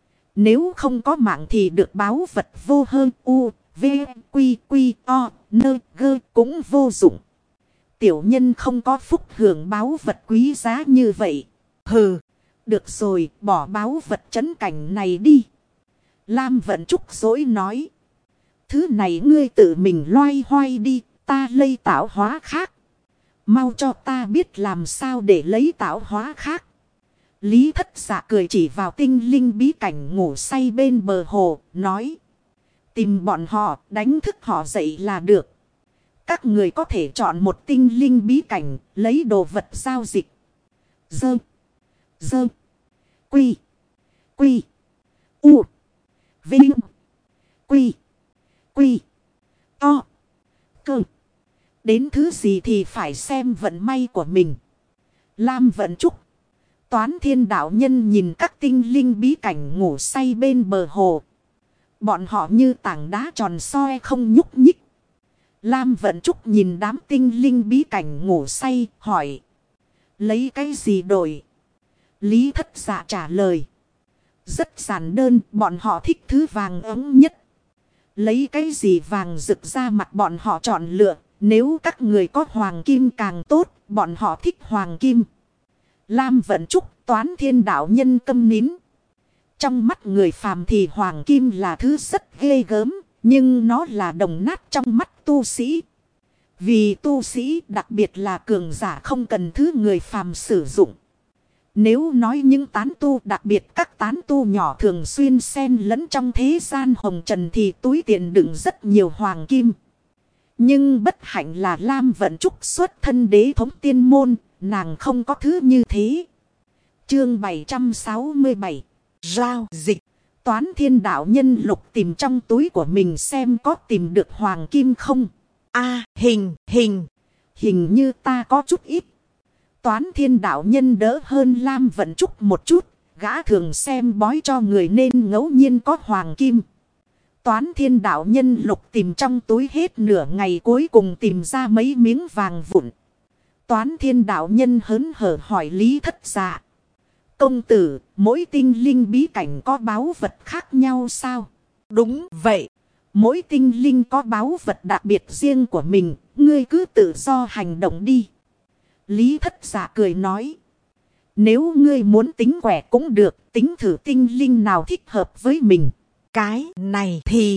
Nếu không có mạng thì được báo vật vô hơn u, v, quy, quy, o, nơ, gơ cũng vô dụng. Tiểu nhân không có phúc hưởng báo vật quý giá như vậy. Hừ, được rồi, bỏ báo vật trấn cảnh này đi. Lam Vận Trúc dối nói. Thứ này ngươi tự mình loay hoay đi, ta lấy tạo hóa khác. Mau cho ta biết làm sao để lấy tạo hóa khác. Lý Thất Dạ cười chỉ vào tinh linh bí cảnh ngủ say bên bờ hồ, nói. Tìm bọn họ, đánh thức họ dậy là được. Các người có thể chọn một tinh linh bí cảnh, lấy đồ vật giao dịch. Dơ. Dơ. Quy. Quy. U. Vinh. Quy. Quy. To. Cơ. Đến thứ gì thì phải xem vận may của mình. Lam Vận Trúc. Toán Thiên đạo nhân nhìn các tinh linh bí cảnh ngủ say bên bờ hồ. Bọn họ như tảng đá tròn soi không nhúc nhích. Lam Vận Trúc nhìn đám tinh linh bí cảnh ngủ say, hỏi. Lấy cái gì đổi? Lý Thất Dạ trả lời. Rất giản đơn, bọn họ thích thứ vàng ấm nhất. Lấy cái gì vàng rực ra mặt bọn họ chọn lựa. Nếu các người có hoàng kim càng tốt, bọn họ thích hoàng kim. Lam Vận Trúc, Toán Thiên đạo nhân câm nín. Trong mắt người phàm thì hoàng kim là thứ rất ghê gớm, nhưng nó là đồng nát trong mắt tu sĩ. Vì tu sĩ đặc biệt là cường giả không cần thứ người phàm sử dụng. Nếu nói những tán tu đặc biệt các tán tu nhỏ thường xuyên xen lẫn trong thế gian hồng trần thì túi tiền đựng rất nhiều hoàng kim. Nhưng bất hạnh là Lam Vận Trúc xuất thân đế thống tiên môn, nàng không có thứ như thế. Chương 767 Giao dịch. Toán Thiên đạo nhân lục tìm trong túi của mình xem có tìm được hoàng kim không. Hình như ta có chút ít. Toán Thiên đạo nhân đỡ hơn Lam Vận Trúc một chút. Gã thường xem bói cho người nên ngẫu nhiên có hoàng kim. Toán Thiên đạo nhân lục tìm trong túi hết nửa ngày cuối cùng tìm ra mấy miếng vàng vụn. Toán Thiên đạo nhân hớn hở hỏi Lý Thất Dạ. Công tử, mỗi tinh linh bí cảnh có báu vật khác nhau sao? Đúng vậy. Mỗi tinh linh có báu vật đặc biệt riêng của mình, ngươi cứ tự do hành động đi. Lý Thất Dạ cười nói. Nếu ngươi muốn tính quẻ cũng được, tính thử tinh linh nào thích hợp với mình. Cái này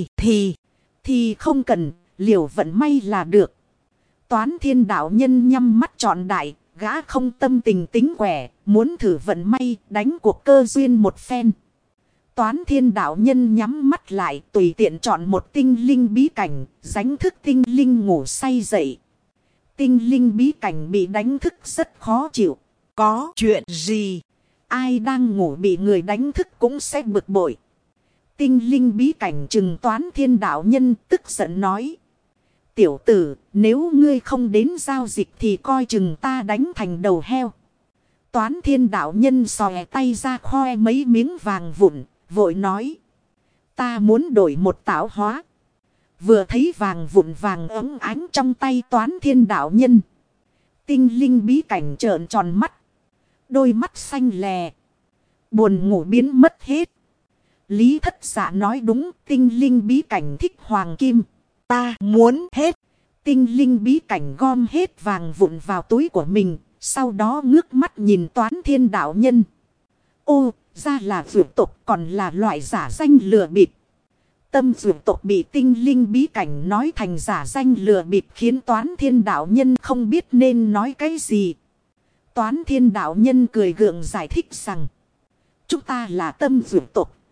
thì không cần, liều vận may là được. Toán Thiên đạo nhân nhắm mắt trọn đại, gã không tâm tình tính quẻ, muốn thử vận may, đánh cuộc cơ duyên một phen. Toán Thiên đạo nhân nhắm mắt lại, tùy tiện chọn một tinh linh bí cảnh, đánh thức tinh linh ngủ say dậy. Tinh linh bí cảnh bị đánh thức rất khó chịu. có chuyện gì? Ai đang ngủ bị người đánh thức cũng sẽ bực bội. Tinh linh bí cảnh trừng Toán Thiên đạo nhân tức giận nói. Tiểu tử, nếu ngươi không đến giao dịch thì coi chừng ta đánh thành đầu heo. Toán Thiên đạo nhân xòe tay ra khoe mấy miếng vàng vụn, vội nói. Ta muốn đổi một tạo hóa. Vừa thấy vàng vụn vàng ấm ánh trong tay Toán Thiên đạo nhân. Tinh linh bí cảnh trợn tròn mắt. Đôi mắt xanh lè. Buồn ngủ biến mất hết. Lý Thất Dạ nói đúng, tinh linh bí cảnh thích hoàng kim. Ta muốn hết. Tinh linh bí cảnh gom hết vàng vụn vào túi của mình. Sau đó ngước mắt nhìn Toán Thiên đạo nhân. Ô, ra là vượt tộc còn là loại giả danh lừa bịp. Tâm vượt tộc bị tinh linh bí cảnh nói thành giả danh lừa bịp khiến Toán Thiên đạo nhân không biết nên nói cái gì. Toán Thiên đạo nhân cười gượng giải thích rằng. Chúng ta là tâm vượt tộc.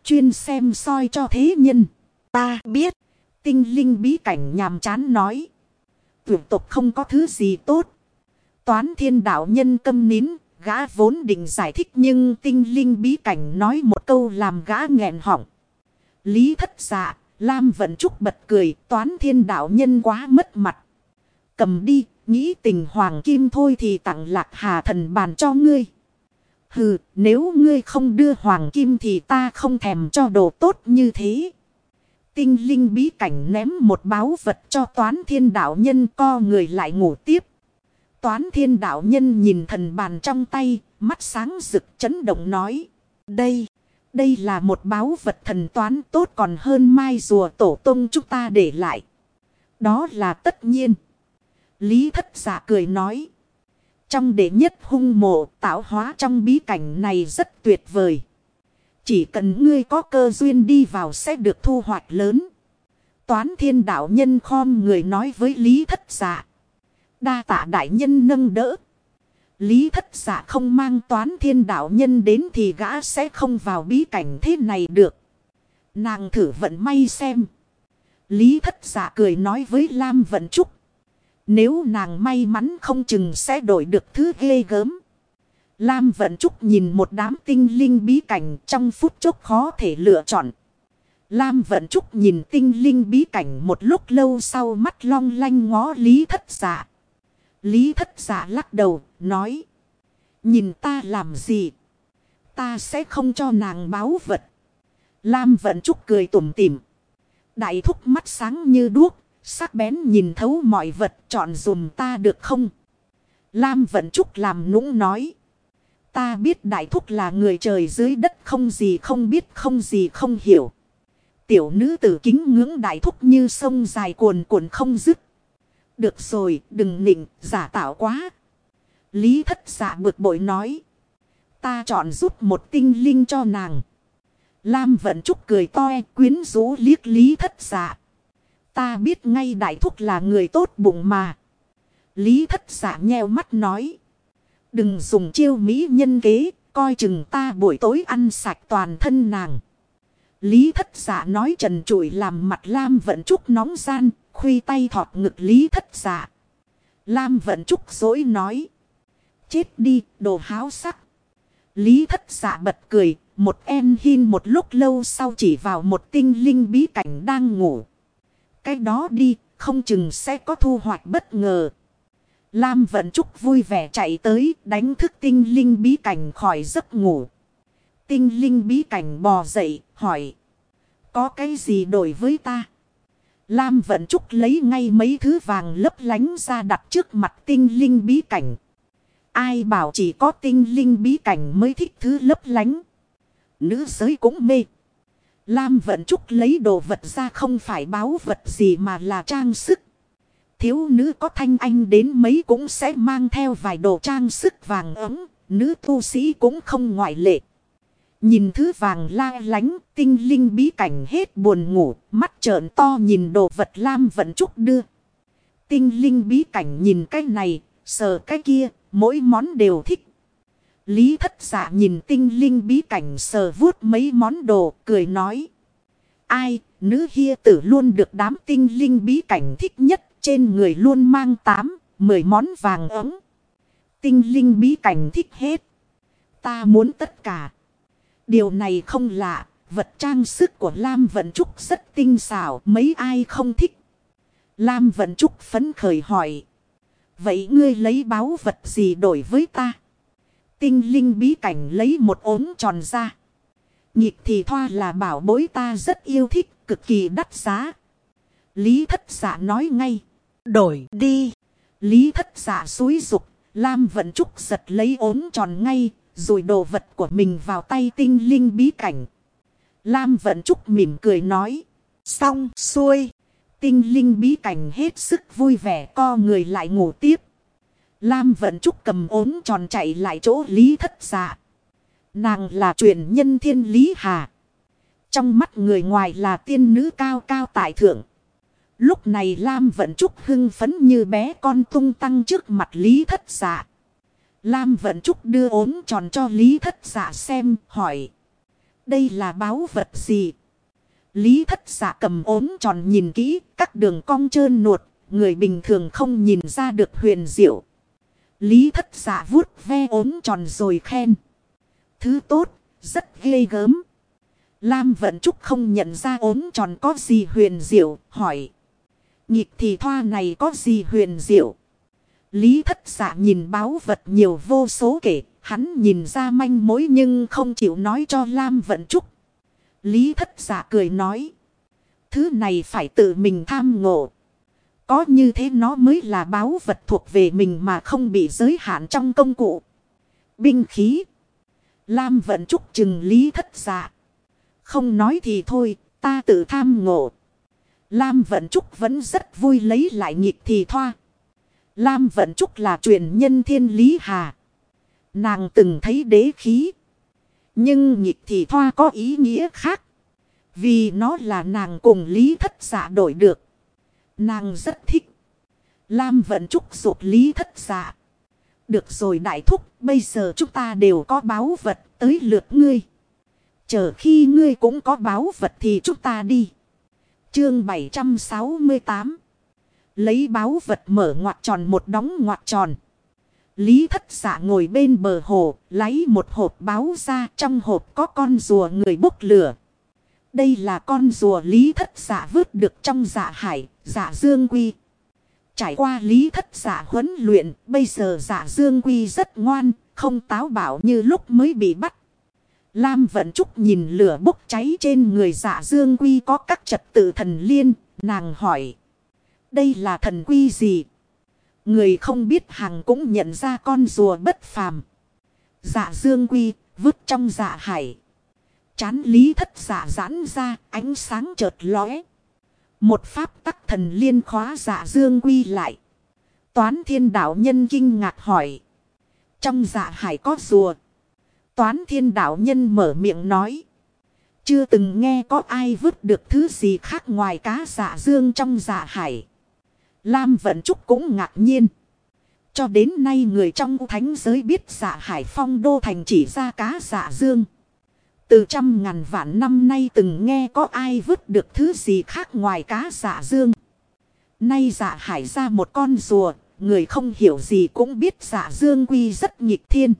chuyên xem soi cho thế nhân. Ta biết. Tinh linh bí cảnh nhàm chán nói. Tuyệt tục không có thứ gì tốt. Toán thiên đạo nhân câm nín. Gã vốn định giải thích nhưng tinh linh bí cảnh nói một câu làm gã nghẹn họng. Lý Thất Dạ, Lam Vận Trúc bật cười. Toán thiên đạo nhân quá mất mặt. Cầm đi, nghĩ tình hoàng kim thôi thì tặng Lạc Hà thần bàn cho ngươi. Hừ, nếu ngươi không đưa hoàng kim thì ta không thèm cho đồ tốt như thế. Tinh linh bí cảnh ném một báu vật cho toán thiên đạo nhân, co người lại ngủ tiếp. Toán thiên đạo nhân nhìn thần bàn trong tay, mắt sáng rực chấn động nói. Đây là một báu vật thần toán tốt còn hơn mai rùa tổ tông chúng ta để lại. Đó là tất nhiên. Lý Thất Dạ cười nói. Trong đệ nhất hung mộ tạo hóa trong bí cảnh này rất tuyệt vời. Chỉ cần ngươi có cơ duyên đi vào sẽ được thu hoạch lớn. Toán thiên đạo nhân khom người nói với Lý Thất Dạ. Đa tạ đại nhân nâng đỡ. Lý Thất Dạ không mang toán thiên đạo nhân đến thì gã sẽ không vào bí cảnh thế này được. Nàng thử vận may xem. Lý Thất Dạ cười nói với Lam Vận Trúc. Nếu nàng may mắn không chừng sẽ đổi được thứ ghê gớm. Lam Vận Trúc nhìn một đám tinh linh bí cảnh trong phút chốc khó thể lựa chọn. Lam Vận Trúc nhìn tinh linh bí cảnh một lúc lâu sau mắt long lanh ngó Lý Thất Dạ. Lý Thất Dạ lắc đầu, nói. Nhìn ta làm gì? Ta sẽ không cho nàng báu vật. Lam Vận Trúc cười tủm tỉm. Đại thúc mắt sáng như đuốc, sắc bén nhìn thấu mọi vật, chọn dùm ta được không? Lam Vận Trúc làm nũng nói. Ta biết đại thúc là người trời dưới đất không gì không biết không gì không hiểu. Tiểu nữ tử kính ngưỡng đại thúc như sông dài cuồn cuộn không dứt. Được rồi, đừng nịnh, giả tạo quá. Lý Thất Dạ bực bội nói. Ta chọn giúp một tinh linh cho nàng. Lam Vận Trúc cười toe, quyến rũ liếc Lý Thất Dạ. Ta biết ngay đại thúc là người tốt bụng mà. Lý Thất Dạ nheo mắt nói. Đừng dùng chiêu mỹ nhân kế, coi chừng ta buổi tối ăn sạch toàn thân nàng. Lý Thất Dạ nói trần trụi làm mặt Lam Vận Trúc nóng gian, khuy tay thọt ngực Lý Thất Dạ. Lam Vận Trúc dỗi nói. Chết đi, đồ háo sắc. Lý Thất Dạ bật cười, một em hin một lúc lâu sau chỉ vào một tinh linh bí cảnh đang ngủ. Cái đó đi, không chừng sẽ có thu hoạch bất ngờ. Lam Vận Trúc vui vẻ chạy tới, đánh thức tinh linh bí cảnh khỏi giấc ngủ. Tinh linh bí cảnh bò dậy, hỏi. Có cái gì đổi với ta? Lam Vận Trúc lấy ngay mấy thứ vàng lấp lánh ra đặt trước mặt tinh linh bí cảnh. Ai bảo chỉ có tinh linh bí cảnh mới thích thứ lấp lánh. Nữ giới cũng mê. Lam Vận Trúc lấy đồ vật ra không phải báu vật gì mà là trang sức. Thiếu nữ có thanh anh đến mấy cũng sẽ mang theo vài đồ trang sức vàng ấm. Nữ tu sĩ cũng không ngoại lệ. Nhìn thứ vàng la lánh, tinh linh bí cảnh hết buồn ngủ, mắt trợn to nhìn đồ vật Lam Vận Trúc đưa. Tinh linh bí cảnh nhìn cái này, sờ cái kia, mỗi món đều thích. Lý Thất Dạ nhìn tinh linh bí cảnh sờ vuốt mấy món đồ, cười nói. Ai, nữ hia tử luôn được đám tinh linh bí cảnh thích nhất, trên người luôn mang 8-10 món vàng ấm. Tinh linh bí cảnh thích hết. Ta muốn tất cả. Điều này không lạ, vật trang sức của Lam Vận Trúc rất tinh xảo, mấy ai không thích. Lam Vận Trúc phấn khởi hỏi. Vậy ngươi lấy báu vật gì đổi với ta? Tinh linh bí cảnh lấy một ốm tròn ra. Nhịp thì thoa là bảo bối ta rất yêu thích, cực kỳ đắt giá. Lý Thất Dạ nói ngay. Đổi đi. Lý Thất Dạ xúi giục, Lam Vận Trúc giật lấy ốm tròn ngay, rồi đồ vật của mình vào tay tinh linh bí cảnh. Lam Vận Trúc mỉm cười nói. Xong xuôi. Tinh linh bí cảnh hết sức vui vẻ co người lại ngủ tiếp. Lam Vận Trúc cầm ốm tròn chạy lại chỗ Lý Thất Dạ. Nàng là truyền nhân thiên Lý Hà. Trong mắt người ngoài là tiên nữ cao cao tại thượng. Lúc này Lam Vận Trúc hưng phấn như bé con tung tăng trước mặt Lý Thất Dạ. Lam Vận Trúc đưa ốm tròn cho Lý Thất Dạ xem, hỏi. Đây là báu vật gì? Lý Thất Dạ cầm ốm tròn nhìn kỹ, các đường cong trơn nuột, người bình thường không nhìn ra được huyền diệu. Lý Thất Dạ vuốt ve ốm tròn rồi khen. Thứ tốt, rất ghê gớm. Lam Vận Trúc không nhận ra ốm tròn có gì huyền diệu, hỏi. Nhịp thì thoa này có gì huyền diệu? Lý Thất Dạ nhìn báu vật nhiều vô số kể, hắn nhìn ra manh mối nhưng không chịu nói cho Lam Vận Trúc. Lý Thất Dạ cười nói. Thứ này phải tự mình tham ngộ. Có như thế nó mới là báu vật thuộc về mình mà không bị giới hạn trong công cụ, binh khí. Lam Vận Trúc chừng Lý Thất Dạ. Không nói thì thôi, ta tự tham ngộ. Lam Vận Trúc vẫn rất vui lấy lại nhịp thì thoa. Lam Vận Trúc là truyền nhân Thiên Lý Hà. Nàng từng thấy đế khí. Nhưng nhịp thì thoa có ý nghĩa khác. Vì nó là nàng cùng Lý Thất Dạ đổi được. Nàng rất thích. Lam Vận Trúc giục Lý Thất Dạ. Được rồi đại thúc, bây giờ chúng ta đều có báu vật, tới lượt ngươi. Chờ khi ngươi cũng có báu vật thì chúng ta đi. Chương 768. Lấy báu vật mở ngoặc tròn một đóng ngoặc tròn. Lý Thất Dạ ngồi bên bờ hồ, lấy một hộp báu ra, trong hộp có con rùa người bốc lửa. Đây là con rùa Lý Thất Dạ vớt được trong Dạ Hải, Dạ Dương Quy. Trải qua Lý Thất Dạ huấn luyện, bây giờ Dạ Dương Quy rất ngoan, không táo bạo như lúc mới bị bắt. Lam Vận Trúc nhìn lửa bốc cháy trên người Dạ Dương Quy có các trật tự thần liên, nàng hỏi. Đây là thần quy gì? Người không biết hàng cũng nhận ra con rùa bất phàm. Dạ Dương Quy vứt trong Dạ Hải. Chán Lý Thất Dạ giãn ra, ánh sáng chợt lóe. Một pháp tắc thần liên khóa Dạ Dương Quy lại. Toán Thiên đạo nhân kinh ngạc hỏi. Trong Dạ Hải có rùa. Toán Thiên đạo nhân mở miệng nói. Chưa từng nghe có ai vứt được thứ gì khác ngoài cá Dạ Dương trong Dạ Hải. Lam Vận Trúc cũng ngạc nhiên. Cho đến nay người trong thánh giới biết Dạ Hải Phong Đô Thành chỉ ra cá Dạ Dương. Từ trăm ngàn vạn năm nay từng nghe có ai vứt được thứ gì khác ngoài cá Dạ Dương. Nay Dạ Hải ra một con rùa, người không hiểu gì cũng biết Dạ Dương Quy rất nghịch thiên.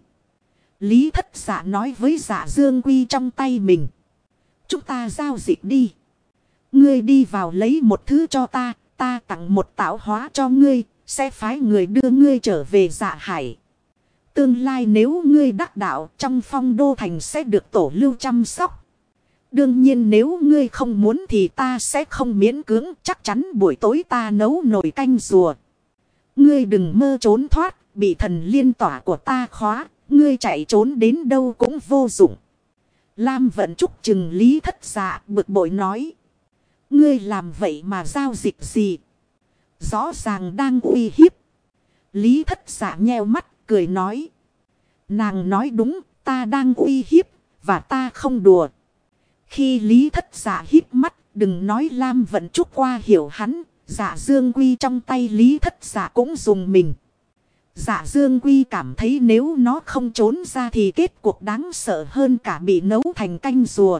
Lý Thất Dạ nói với Dạ Dương Quy trong tay mình. Chúng ta giao dịch đi. Ngươi đi vào lấy một thứ cho ta, ta tặng một tạo hóa cho ngươi, sẽ phái người đưa ngươi trở về Dạ Hải. Tương lai nếu ngươi đắc đạo trong Phong Đô Thành sẽ được tổ lưu chăm sóc. Đương nhiên nếu ngươi không muốn thì ta sẽ không miễn cưỡng, chắc chắn buổi tối ta nấu nồi canh rùa. Ngươi đừng mơ trốn thoát, bị thần liên tỏa của ta khóa, ngươi chạy trốn đến đâu cũng vô dụng. Lam Vận Trúc chừng Lý Thất Dạ bực bội nói. Ngươi làm vậy mà giao dịch gì? Rõ ràng đang uy hiếp. Lý Thất Dạ nheo mắt cười nói. Nàng nói đúng, ta đang uy hiếp, và ta không đùa. Khi Lý Thất Dạ híp mắt, đừng nói Lam Vận Trúc qua hiểu hắn, Dạ Dương Quy trong tay Lý Thất Dạ cũng dùng mình. Dạ Dương Quy cảm thấy nếu nó không trốn ra thì kết cuộc đáng sợ hơn cả bị nấu thành canh rùa.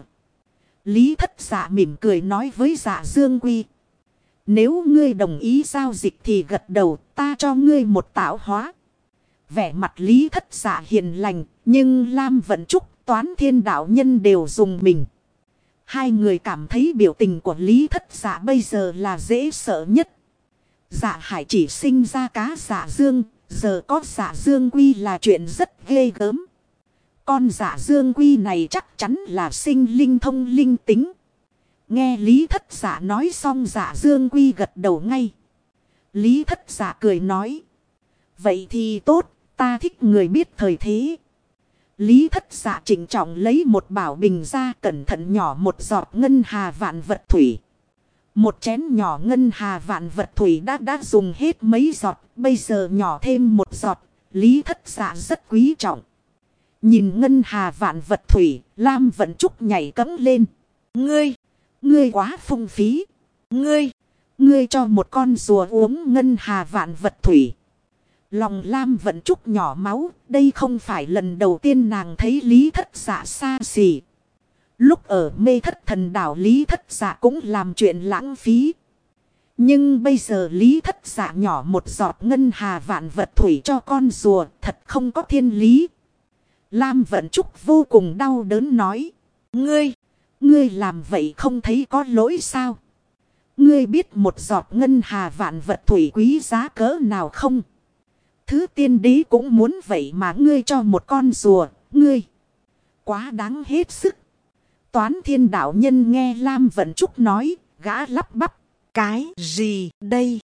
Lý Thất Dạ mỉm cười nói với Dạ Dương Quy. Nếu ngươi đồng ý giao dịch thì gật đầu, ta cho ngươi một tạo hóa. Vẻ mặt Lý Thất Dạ hiền lành, nhưng Lam Vận Trúc, Toán Thiên đạo nhân đều dùng mình. Hai người cảm thấy biểu tình của Lý Thất Dạ bây giờ là dễ sợ nhất. Dạ Hải chỉ sinh ra cá Dạ Dương, giờ có Dạ Dương Quy là chuyện rất ghê gớm. Con Dạ Dương Quy này chắc chắn là sinh linh thông linh tính. Nghe Lý Thất Dạ nói xong Dạ Dương Quy gật đầu ngay. Lý Thất Dạ cười nói. Vậy thì tốt, ta thích người biết thời thế. Lý Thất Dạ trịnh trọng lấy một bảo bình ra, cẩn thận nhỏ một giọt ngân hà vạn vật thủy. Một chén nhỏ ngân hà vạn vật thủy đã dùng hết mấy giọt, bây giờ nhỏ thêm một giọt. Lý Thất Dạ rất quý trọng. Nhìn ngân hà vạn vật thủy, Lam Vận Trúc nhảy cẫng lên. Ngươi quá phung phí. Ngươi cho một con rùa uống ngân hà vạn vật thủy. Lòng Lam Vận Trúc nhỏ máu, đây không phải lần đầu tiên nàng thấy Lý Thất Dạ xa xỉ. Lúc ở Mê Thất Thần Đảo Lý Thất Dạ cũng làm chuyện lãng phí. Nhưng bây giờ Lý Thất Dạ nhỏ một giọt ngân hà vạn vật thủy cho con rùa, thật không có thiên lý. Lam Vận Trúc vô cùng đau đớn nói. Ngươi làm vậy không thấy có lỗi sao? Ngươi biết một giọt ngân hà vạn vật thủy quý giá cỡ nào không? Thứ tiên đế cũng muốn vậy mà ngươi cho một con rùa, ngươi quá đáng hết sức. Toán Thiên đạo nhân nghe Lam Vận Trúc nói, gã lắp bắp. Cái gì đây?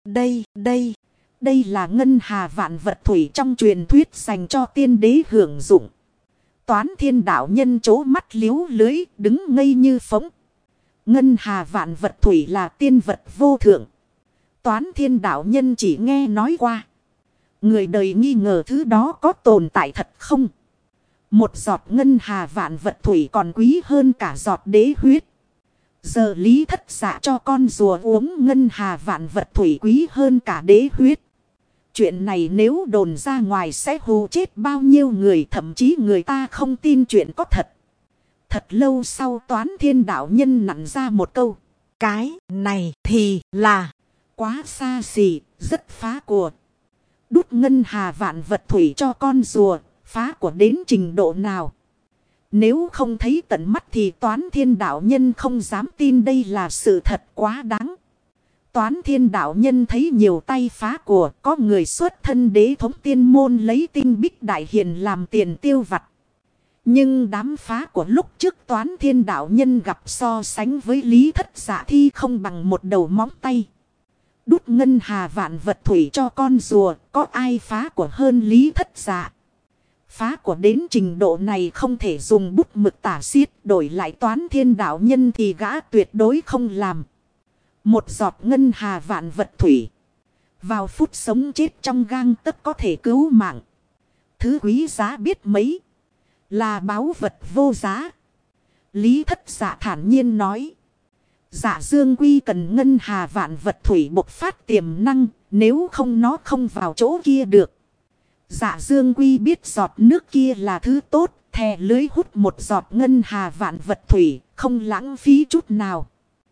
Đây là ngân hà vạn vật thủy trong truyền thuyết dành cho tiên đế hưởng dụng. Toán Thiên đạo nhân chố mắt liếu lưới, đứng ngây như phỗng. Ngân hà vạn vật thủy là tiên vật vô thượng. Toán Thiên đạo nhân chỉ nghe nói qua. Người đời nghi ngờ thứ đó có tồn tại thật không? Một giọt ngân hà vạn vật thủy còn quý hơn cả giọt đế huyết. Giờ Lý Thất Dạ cho con rùa uống ngân hà vạn vật thủy quý hơn cả đế huyết. Chuyện này nếu đồn ra ngoài sẽ hù chết bao nhiêu người, thậm chí người ta không tin chuyện có thật. Thật lâu sau Toán Thiên đạo nhân nặn ra một câu. Cái này thì là quá xa xỉ, rất phá của. Đút ngân hà vạn vật thủy cho con rùa, phá của đến trình độ nào? Nếu không thấy tận mắt thì Toán Thiên đạo nhân không dám tin đây là sự thật, quá đáng. Toán Thiên đạo nhân thấy nhiều tay phá của, có người xuất thân đế thống tiên môn lấy tinh bích đại hiền làm tiền tiêu vặt. Nhưng đám phá của lúc trước Toán Thiên đạo nhân gặp so sánh với Lý Thất Dạ thì không bằng một đầu móng tay. Đút ngân hà vạn vật thủy cho con rùa, có ai phá của hơn Lý Thất Dạ? Phá của đến trình độ này không thể dùng bút mực tả xiết, đổi lại Toán Thiên đạo nhân thì gã tuyệt đối không làm. Một giọt ngân hà vạn vật thủy, vào phút sống chết trong gang tấc có thể cứu mạng. Thứ quý giá biết mấy, là báu vật vô giá. Lý Thất Dạ thản nhiên nói. Dạ Dương Quy cần ngân hà vạn vật thủy bộc phát tiềm năng, nếu không nó không vào chỗ kia được. Dạ Dương Quy biết giọt nước kia là thứ tốt, thè lưới hút một giọt ngân hà vạn vật thủy, không lãng phí chút nào.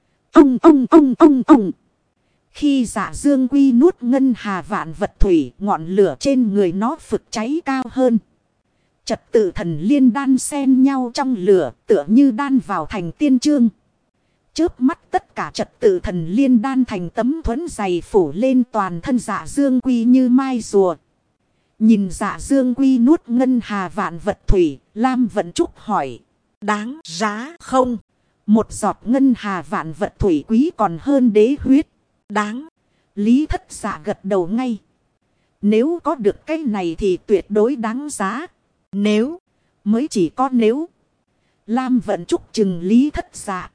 Ông. Khi Dạ Dương Quy nuốt ngân hà vạn vật thủy, ngọn lửa trên người nó phực cháy cao hơn. Trật tự thần liên đan xen nhau trong lửa, tựa như đan vào thành tiên chương. Chớp mắt tất cả trật tự thần liên đan thành tấm thuẫn dày phủ lên toàn thân Dạ Dương Quy như mai rùa. Nhìn Dạ Dương Quy nuốt ngân hà vạn vật thủy, Lam Vận Trúc hỏi. Đáng giá không? Một giọt ngân hà vạn vật thủy quý còn hơn đế huyết. Đáng. Lý Thất Dạ gật đầu ngay. Nếu có được cái này thì tuyệt đối đáng giá. Nếu. Mới chỉ có nếu. Lam Vận Trúc chừng Lý Thất Dạ.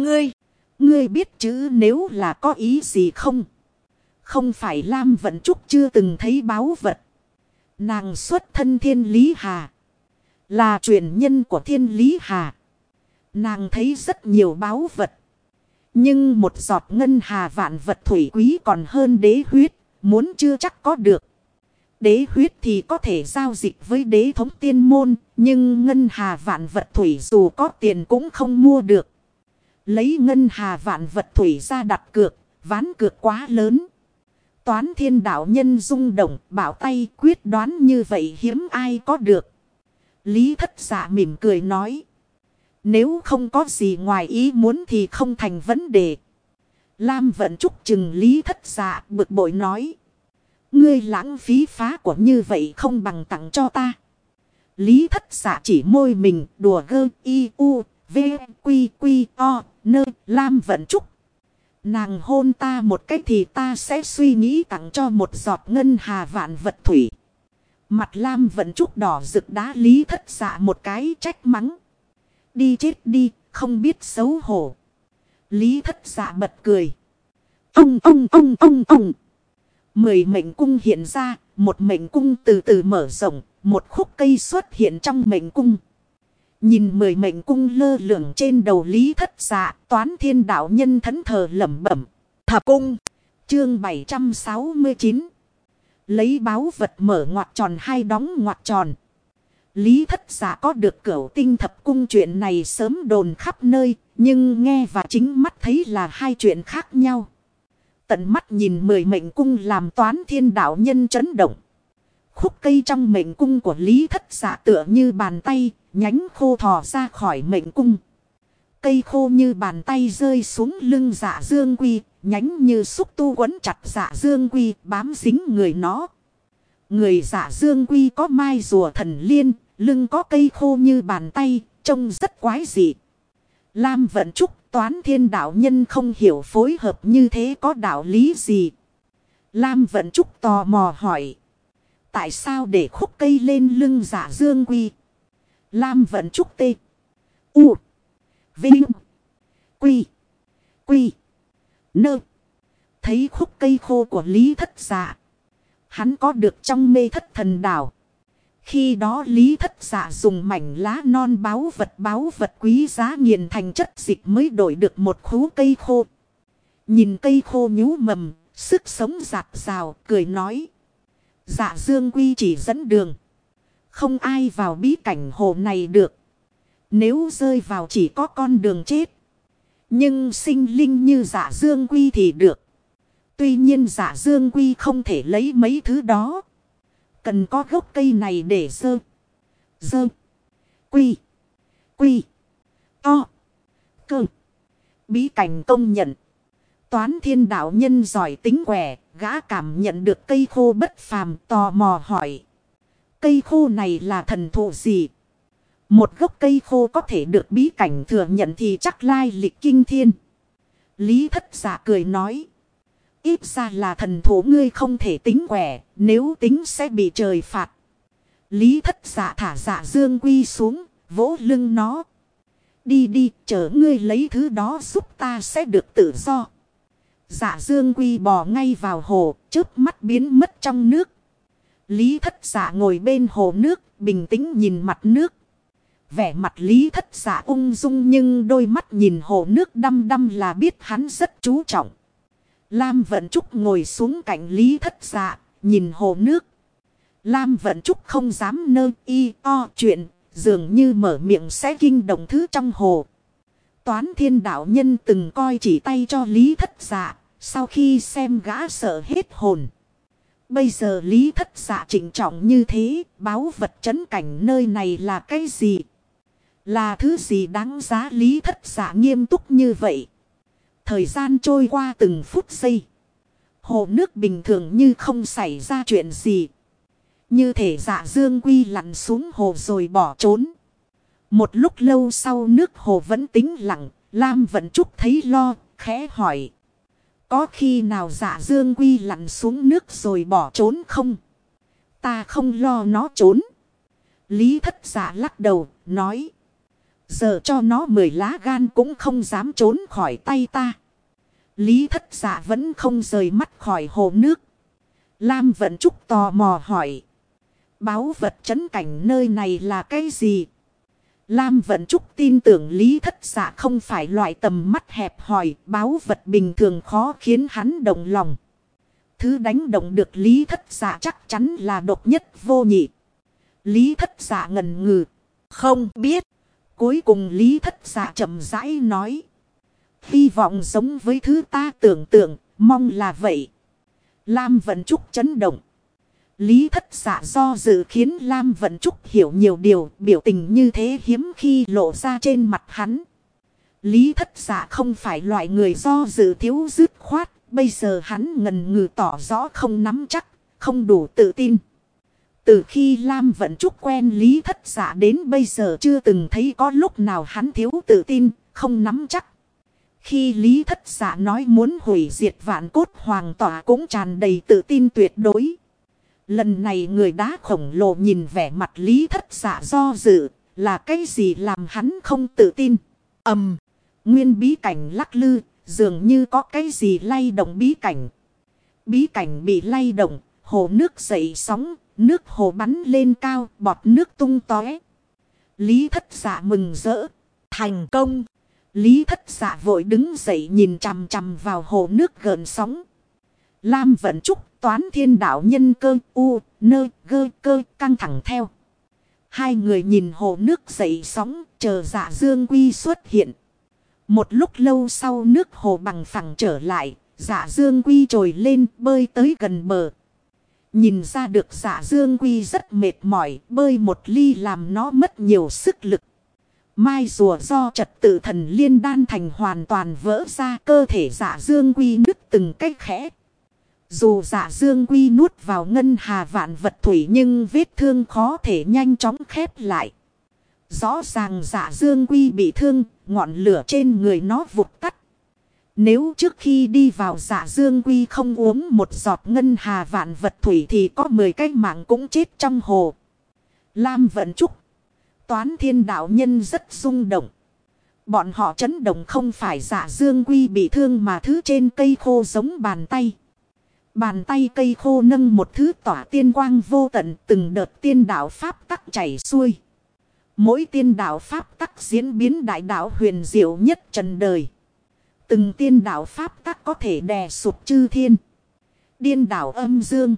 Ngươi biết chữ nếu là có ý gì không? Không phải Lam Vận Trúc chưa từng thấy báu vật. Nàng xuất thân Thiên Lý Hà, là truyền nhân của Thiên Lý Hà. Nàng thấy rất nhiều báu vật. Nhưng một giọt ngân hà vạn vật thủy quý còn hơn đế huyết, muốn chưa chắc có được. Đế huyết thì có thể giao dịch với đế thống tiên môn, nhưng ngân hà vạn vật thủy dù có tiền cũng không mua được. Lấy ngân hà vạn vật thủy ra đặt cược, ván cược quá lớn. Toán Thiên đạo nhân rung động, bảo tay quyết đoán như vậy hiếm ai có được. Lý Thất Dạ mỉm cười nói. Nếu không có gì ngoài ý muốn thì không thành vấn đề. Lam Vận Trúc chừng Lý Thất Dạ bực bội nói. Ngươi lãng phí phá của như vậy không bằng tặng cho ta. Lý Thất Dạ chỉ môi mình đùa gơ y u v quy quy o nơ. Lam Vận Trúc, nàng hôn ta một cách thì ta sẽ suy nghĩ tặng cho một giọt ngân hà vạn vật thủy. Mặt Lam Vận Trúc đỏ rực đá Lý Thất Dạ một cái trách mắng. Đi chết đi, không biết xấu hổ. Lý Thất Dạ bật cười. Ông. 10 mệnh cung hiện ra, một mệnh cung từ từ mở rộng, một khúc cây xuất hiện trong mệnh cung. Nhìn 10 mệnh cung lơ lửng trên đầu Lý Thất Dạ, Toán Thiên đạo nhân thẫn thờ lẩm bẩm. Thập cung. Chương 769. Lấy báu vật mở ngoặc tròn hai đóng ngoặc tròn. Lý Thất Dạ có được Cửu Tinh Thập Cung chuyện này sớm đồn khắp nơi, nhưng nghe và chính mắt thấy là hai chuyện khác nhau. Tận mắt nhìn 10 mệnh cung làm Toán Thiên đạo nhân chấn động. Khúc cây trong mệnh cung của Lý Thất Dạ tựa như bàn tay, nhánh khô thò ra khỏi mệnh cung. Cây khô như bàn tay rơi xuống lưng Dạ Dương Quy, nhánh như xúc tu quấn chặt Dạ Dương Quy bám dính người nó. Người Dạ Dương Quy có mai rùa thần liên, lưng có cây khô như bàn tay, trông rất quái dị. Lam Vận Trúc Toán Thiên đạo nhân không hiểu phối hợp như thế có đạo lý gì. Lam Vận Trúc tò mò hỏi. Tại sao để khúc cây lên lưng Dạ Dương Quy? Lam Vận Trúc tê. U. Vinh. Quy. Quy. Nơ. Thấy khúc cây khô của Lý Thất Dạ. Hắn có được trong mê thất thần đảo. Khi đó Lý Thất Dạ dùng mảnh lá non báu vật quý giá nghiền thành chất dịch mới đổi được một khú cây khô. Nhìn cây khô nhú mầm, sức sống rạc rào, cười nói. Dạ Dương Quy chỉ dẫn đường. Không ai vào bí cảnh hồ này được. Nếu rơi vào chỉ có con đường chết. Nhưng sinh linh như Dạ Dương Quy thì được. Tuy nhiên Dạ Dương Quy không thể lấy mấy thứ đó. Cần có gốc cây này để dơ. Quy. Quy. To. Cơ. Bí cảnh công nhận. Toán Thiên đạo nhân giỏi tính quẻ. Gã cảm nhận được cây khô bất phàm tò mò hỏi. Cây khô này là thần thụ gì? Một gốc cây khô có thể được bí cảnh thừa nhận thì chắc lai lịch kinh thiên. Lý Thất Dạ cười nói. Ít ra là thần thú ngươi không thể tính quẻ, nếu tính sẽ bị trời phạt. Lý Thất Dạ thả Dạ Dương Quy xuống, vỗ lưng nó. Đi đi, chở ngươi lấy thứ đó giúp ta sẽ được tự do. Dạ Dương Quy bò ngay vào hồ, chớp mắt biến mất trong nước. Lý Thất Dạ ngồi bên hồ nước, bình tĩnh nhìn mặt nước. Vẻ mặt Lý Thất Dạ ung dung nhưng đôi mắt nhìn hồ nước đăm đăm là biết hắn rất chú trọng. Lam Vận Trúc ngồi xuống cạnh Lý Thất Dạ, nhìn hồ nước. Lam Vận Trúc không dám nơ y o chuyện, dường như mở miệng sẽ kinh động thứ trong hồ. Toán Thiên đạo nhân từng coi chỉ tay cho Lý Thất Dạ, sau khi xem gã sợ hết hồn. Bây giờ Lý Thất Dạ trịnh trọng như thế, báu vật trấn cảnh nơi này là cái gì? Là thứ gì đáng giá Lý Thất Dạ nghiêm túc như vậy? Thời gian trôi qua từng phút giây. Hồ nước bình thường như không xảy ra chuyện gì. Như thể Dạ Dương Quy lặn xuống hồ rồi bỏ trốn. Một lúc lâu sau nước hồ vẫn tĩnh lặng. Lam Vận Trúc thấy lo, khẽ hỏi. Có khi nào Dạ Dương Quy lặn xuống nước rồi bỏ trốn không? Ta không lo nó trốn. Lý Thất Dạ lắc đầu, nói. Giờ cho nó 10 lá gan cũng không dám trốn khỏi tay ta. Lý Thất Dạ vẫn không rời mắt khỏi hồ nước. Lam Vận Trúc tò mò hỏi. Báu vật trấn cảnh nơi này là cái gì? Lam Vận Trúc tin tưởng Lý Thất Dạ không phải loại tầm mắt hẹp hòi. Báu vật bình thường khó khiến hắn động lòng. Thứ đánh động được Lý Thất Dạ chắc chắn là độc nhất vô nhị. Lý Thất Dạ ngần ngừ. Không biết. Cuối cùng Lý Thất Dạ chậm rãi nói. Hy vọng giống với thứ ta tưởng tượng, mong là vậy. Lam Vận Trúc chấn động. Lý Thất Dạ do dự khiến Lam Vận Trúc hiểu nhiều điều, biểu tình như thế hiếm khi lộ ra trên mặt hắn. Lý Thất Dạ không phải loại người do dự thiếu dứt khoát, bây giờ hắn ngần ngừ tỏ rõ không nắm chắc, không đủ tự tin. Từ khi Lam Vận Trúc quen Lý Thất Dạ đến bây giờ chưa từng thấy có lúc nào hắn thiếu tự tin, không nắm chắc. Khi Lý Thất Dạ nói muốn hủy diệt Vạn Cốt Hoàng Tỏa cũng tràn đầy tự tin tuyệt đối. Lần này người đá khổng lồ nhìn vẻ mặt Lý Thất Dạ do dự, là cái gì làm hắn không tự tin. Nguyên bí cảnh lắc lư, dường như có cái gì lay động bí cảnh. Bí cảnh bị lay động, hồ nước dậy sóng, nước hồ bắn lên cao, bọt nước tung tóe. Lý Thất Dạ mừng rỡ, thành công. Lý Thất Dạ vội đứng dậy nhìn chằm chằm vào hồ nước gợn sóng. Lam Vận Trúc, Toán Thiên đạo nhân cơ, u, nơ, gơ, cơ, căng thẳng theo. Hai người nhìn hồ nước dậy sóng, chờ Dạ Dương Quy xuất hiện. Một lúc lâu sau nước hồ bằng phẳng trở lại, Dạ Dương Quy trồi lên bơi tới gần bờ. Nhìn ra được Dạ Dương Quy rất mệt mỏi, bơi một ly làm nó mất nhiều sức lực. Mai rùa do trật tự thần liên đan thành hoàn toàn vỡ ra, cơ thể Dạ Dương Quy nứt từng cách khẽ. Dù Dạ Dương Quy nuốt vào ngân hà vạn vật thủy nhưng vết thương khó thể nhanh chóng khép lại. Rõ ràng Dạ Dương Quy bị thương, ngọn lửa trên người nó vụt tắt. Nếu trước khi đi vào Dạ Dương Quy không uống một giọt ngân hà vạn vật thủy thì có 10 cái mạng cũng chết trong hồ. Lam Vận Trúc, Toán Thiên đạo nhân rất rung động. Bọn họ chấn động không phải Dạ Dương Quy bị thương mà thứ trên cây khô giống bàn tay. Bàn tay cây khô nâng một thứ tỏa tiên quang vô tận, từng đợt tiên đạo pháp tắc chảy xuôi. Mỗi tiên đạo pháp tắc diễn biến đại đạo huyền diệu nhất trần đời. Từng tiên đạo pháp tắc có thể đè sụp chư thiên. Điên đạo âm dương.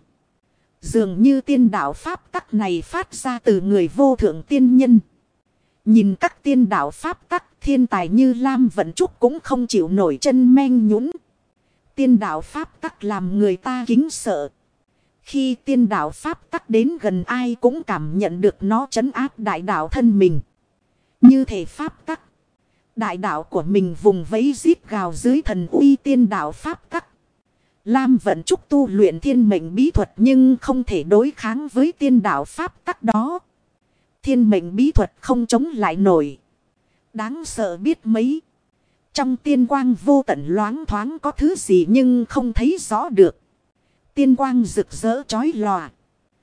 Dường như tiên đạo pháp tắc này phát ra từ người vô thượng tiên nhân. Nhìn các tiên đạo pháp tắc, thiên tài như Lam Vận Trúc cũng không chịu nổi chân men nhũn. Tiên đạo pháp tắc làm người ta kính sợ. Khi tiên đạo pháp tắc đến gần ai cũng cảm nhận được nó trấn áp đại đạo thân mình. Như thể pháp tắc, đại đạo của mình vùng vẫy rít gào dưới thần uy tiên đạo pháp tắc. Lam Vận Trúc tu luyện thiên mệnh bí thuật nhưng không thể đối kháng với tiên đạo pháp tắc đó. Thiên mệnh bí thuật không chống lại nổi. Đáng sợ biết mấy. Trong tiên quang vô tận loáng thoáng có thứ gì nhưng không thấy rõ được. Tiên quang rực rỡ chói lòa.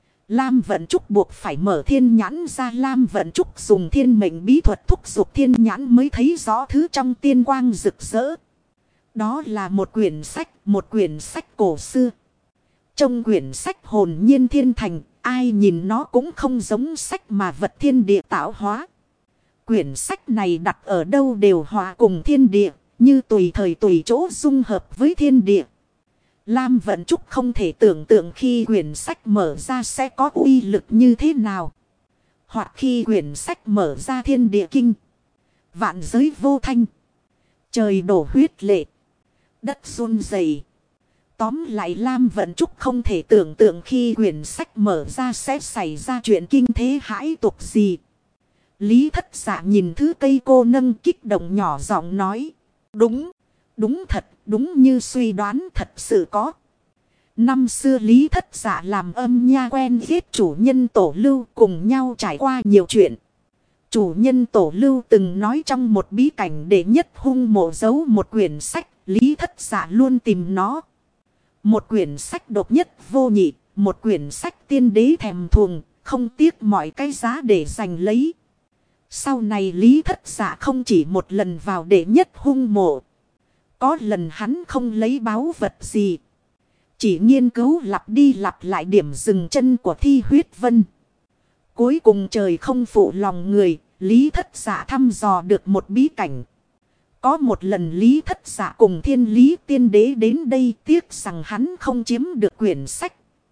Lam Vận Trúc buộc phải mở thiên nhãn ra. Lam Vận Trúc dùng thiên mệnh bí thuật thúc giục thiên nhãn mới thấy rõ thứ trong tiên quang rực rỡ. Đó là một quyển sách cổ xưa. Trong quyển sách hồn nhiên thiên thành, ai nhìn nó cũng không giống sách mà vật thiên địa tạo hóa. Quyển sách này đặt ở đâu đều hòa cùng thiên địa, như tùy thời tùy chỗ dung hợp với thiên địa. Lam Vận Trúc không thể tưởng tượng khi quyển sách mở ra sẽ có uy lực như thế nào. Hoặc khi quyển sách mở ra thiên địa kinh. Vạn giới vô thanh. Trời đổ huyết lệ. Đất run rẩy. Tóm lại Lam Vận Trúc không thể tưởng tượng khi quyển sách mở ra sẽ xảy ra chuyện kinh thế hãi tục gì. Lý Thất Dạ nhìn thứ cây cô nâng kích động nhỏ giọng nói. Đúng thật, đúng như suy đoán thật sự có. Năm xưa Lý Thất Dạ làm âm nha quen biết chủ nhân Tổ Lưu cùng nhau trải qua nhiều chuyện. Chủ nhân Tổ Lưu từng nói trong một bí cảnh đệ nhất hung mộ giấu một quyển sách, Lý Thất Dạ luôn tìm nó. Một quyển sách độc nhất vô nhị, một quyển sách tiên đế thèm thuồng, không tiếc mọi cái giá để giành lấy. Sau này Lý Thất Dạ không chỉ một lần vào đệ nhất hung mộ. Có lần hắn không lấy báu vật gì. Chỉ nghiên cứu lặp đi lặp lại điểm dừng chân của Thi Huyết Vân. Cuối cùng trời không phụ lòng người, Lý Thất Dạ thăm dò được một bí cảnh. Có một lần Lý Thất Dạ cùng Thiên Lý Tiên Đế đến đây, tiếc rằng hắn không chiếm được quyển sách.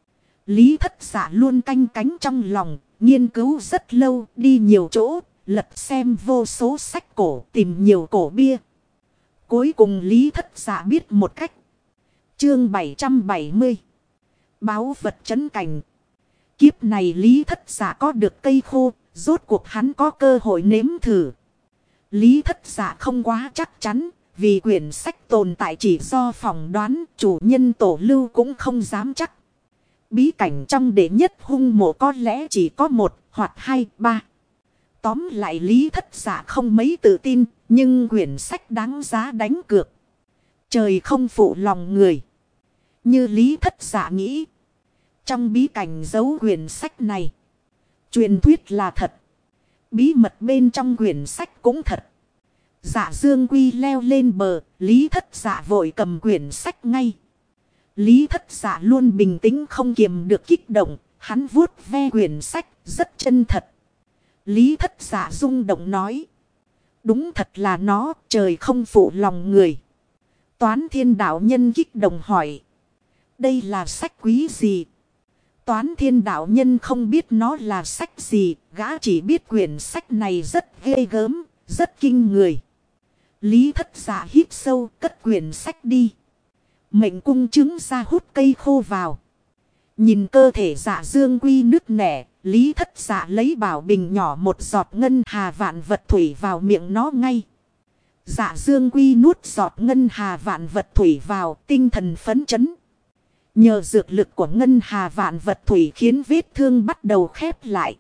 Lý Thất Dạ luôn canh cánh trong lòng, nghiên cứu rất lâu, đi nhiều chỗ, lật xem vô số sách cổ, tìm nhiều cổ bia. Cuối cùng Lý Thất Dạ biết một cách. Chương 770. Báu vật trấn cảnh. Kiếp này Lý Thất Dạ có được cây khô, rốt cuộc hắn có cơ hội nếm thử. Lý Thất Dạ không quá chắc chắn, vì quyển sách tồn tại chỉ do phỏng đoán, chủ nhân Tổ Lưu cũng không dám chắc. Bí cảnh trong đệ nhất hung mộ có lẽ chỉ có 1 hoặc 2, 3. Tóm lại Lý Thất Dạ không mấy tự tin, nhưng quyển sách đáng giá đánh cược. Trời không phụ lòng người. Như Lý Thất Dạ nghĩ. Trong bí cảnh giấu quyển sách này, truyền thuyết là thật. Bí mật bên trong quyển sách cũng thật. Dạ Dương Quy leo lên bờ, Lý Thất Dạ vội cầm quyển sách ngay. Lý Thất Dạ luôn bình tĩnh không kiềm được kích động, hắn vuốt ve quyển sách rất chân thật. Lý Thất Dạ rung động nói. Đúng thật là nó, trời không phụ lòng người. Toán Thiên đạo nhân kích động hỏi. Đây là sách quý gì? Toán Thiên đạo nhân không biết nó là sách gì, gã chỉ biết quyển sách này rất ghê gớm, rất kinh người. Lý Thất Dạ hít sâu, cất quyển sách đi. Mệnh cung trứng ra hút cây khô vào. Nhìn cơ thể Dạ Dương Quy nứt nẻ, Lý Thất Dạ lấy bảo bình nhỏ một giọt ngân hà vạn vật thủy vào miệng nó ngay. Dạ Dương Quy nuốt giọt ngân hà vạn vật thủy vào, tinh thần phấn chấn. Nhờ dược lực của ngân hà vạn vật thủy khiến vết thương bắt đầu khép lại.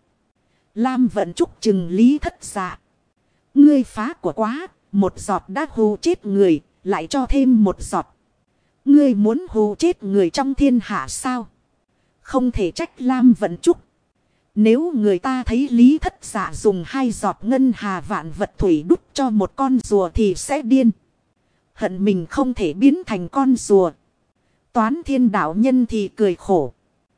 Lam Vận Trúc chừng Lý Thất Dạ. Ngươi phá của quá, một giọt đã hù chết người, lại cho thêm một giọt. Ngươi muốn hù chết người trong thiên hạ sao? Không thể trách Lam Vận Trúc. Nếu người ta thấy Lý Thất Dạ dùng 2 giọt ngân hà vạn vật thủy đút cho một con rùa thì sẽ điên. Hận mình không thể biến thành con rùa. Toán Thiên đạo nhân thì cười khổ.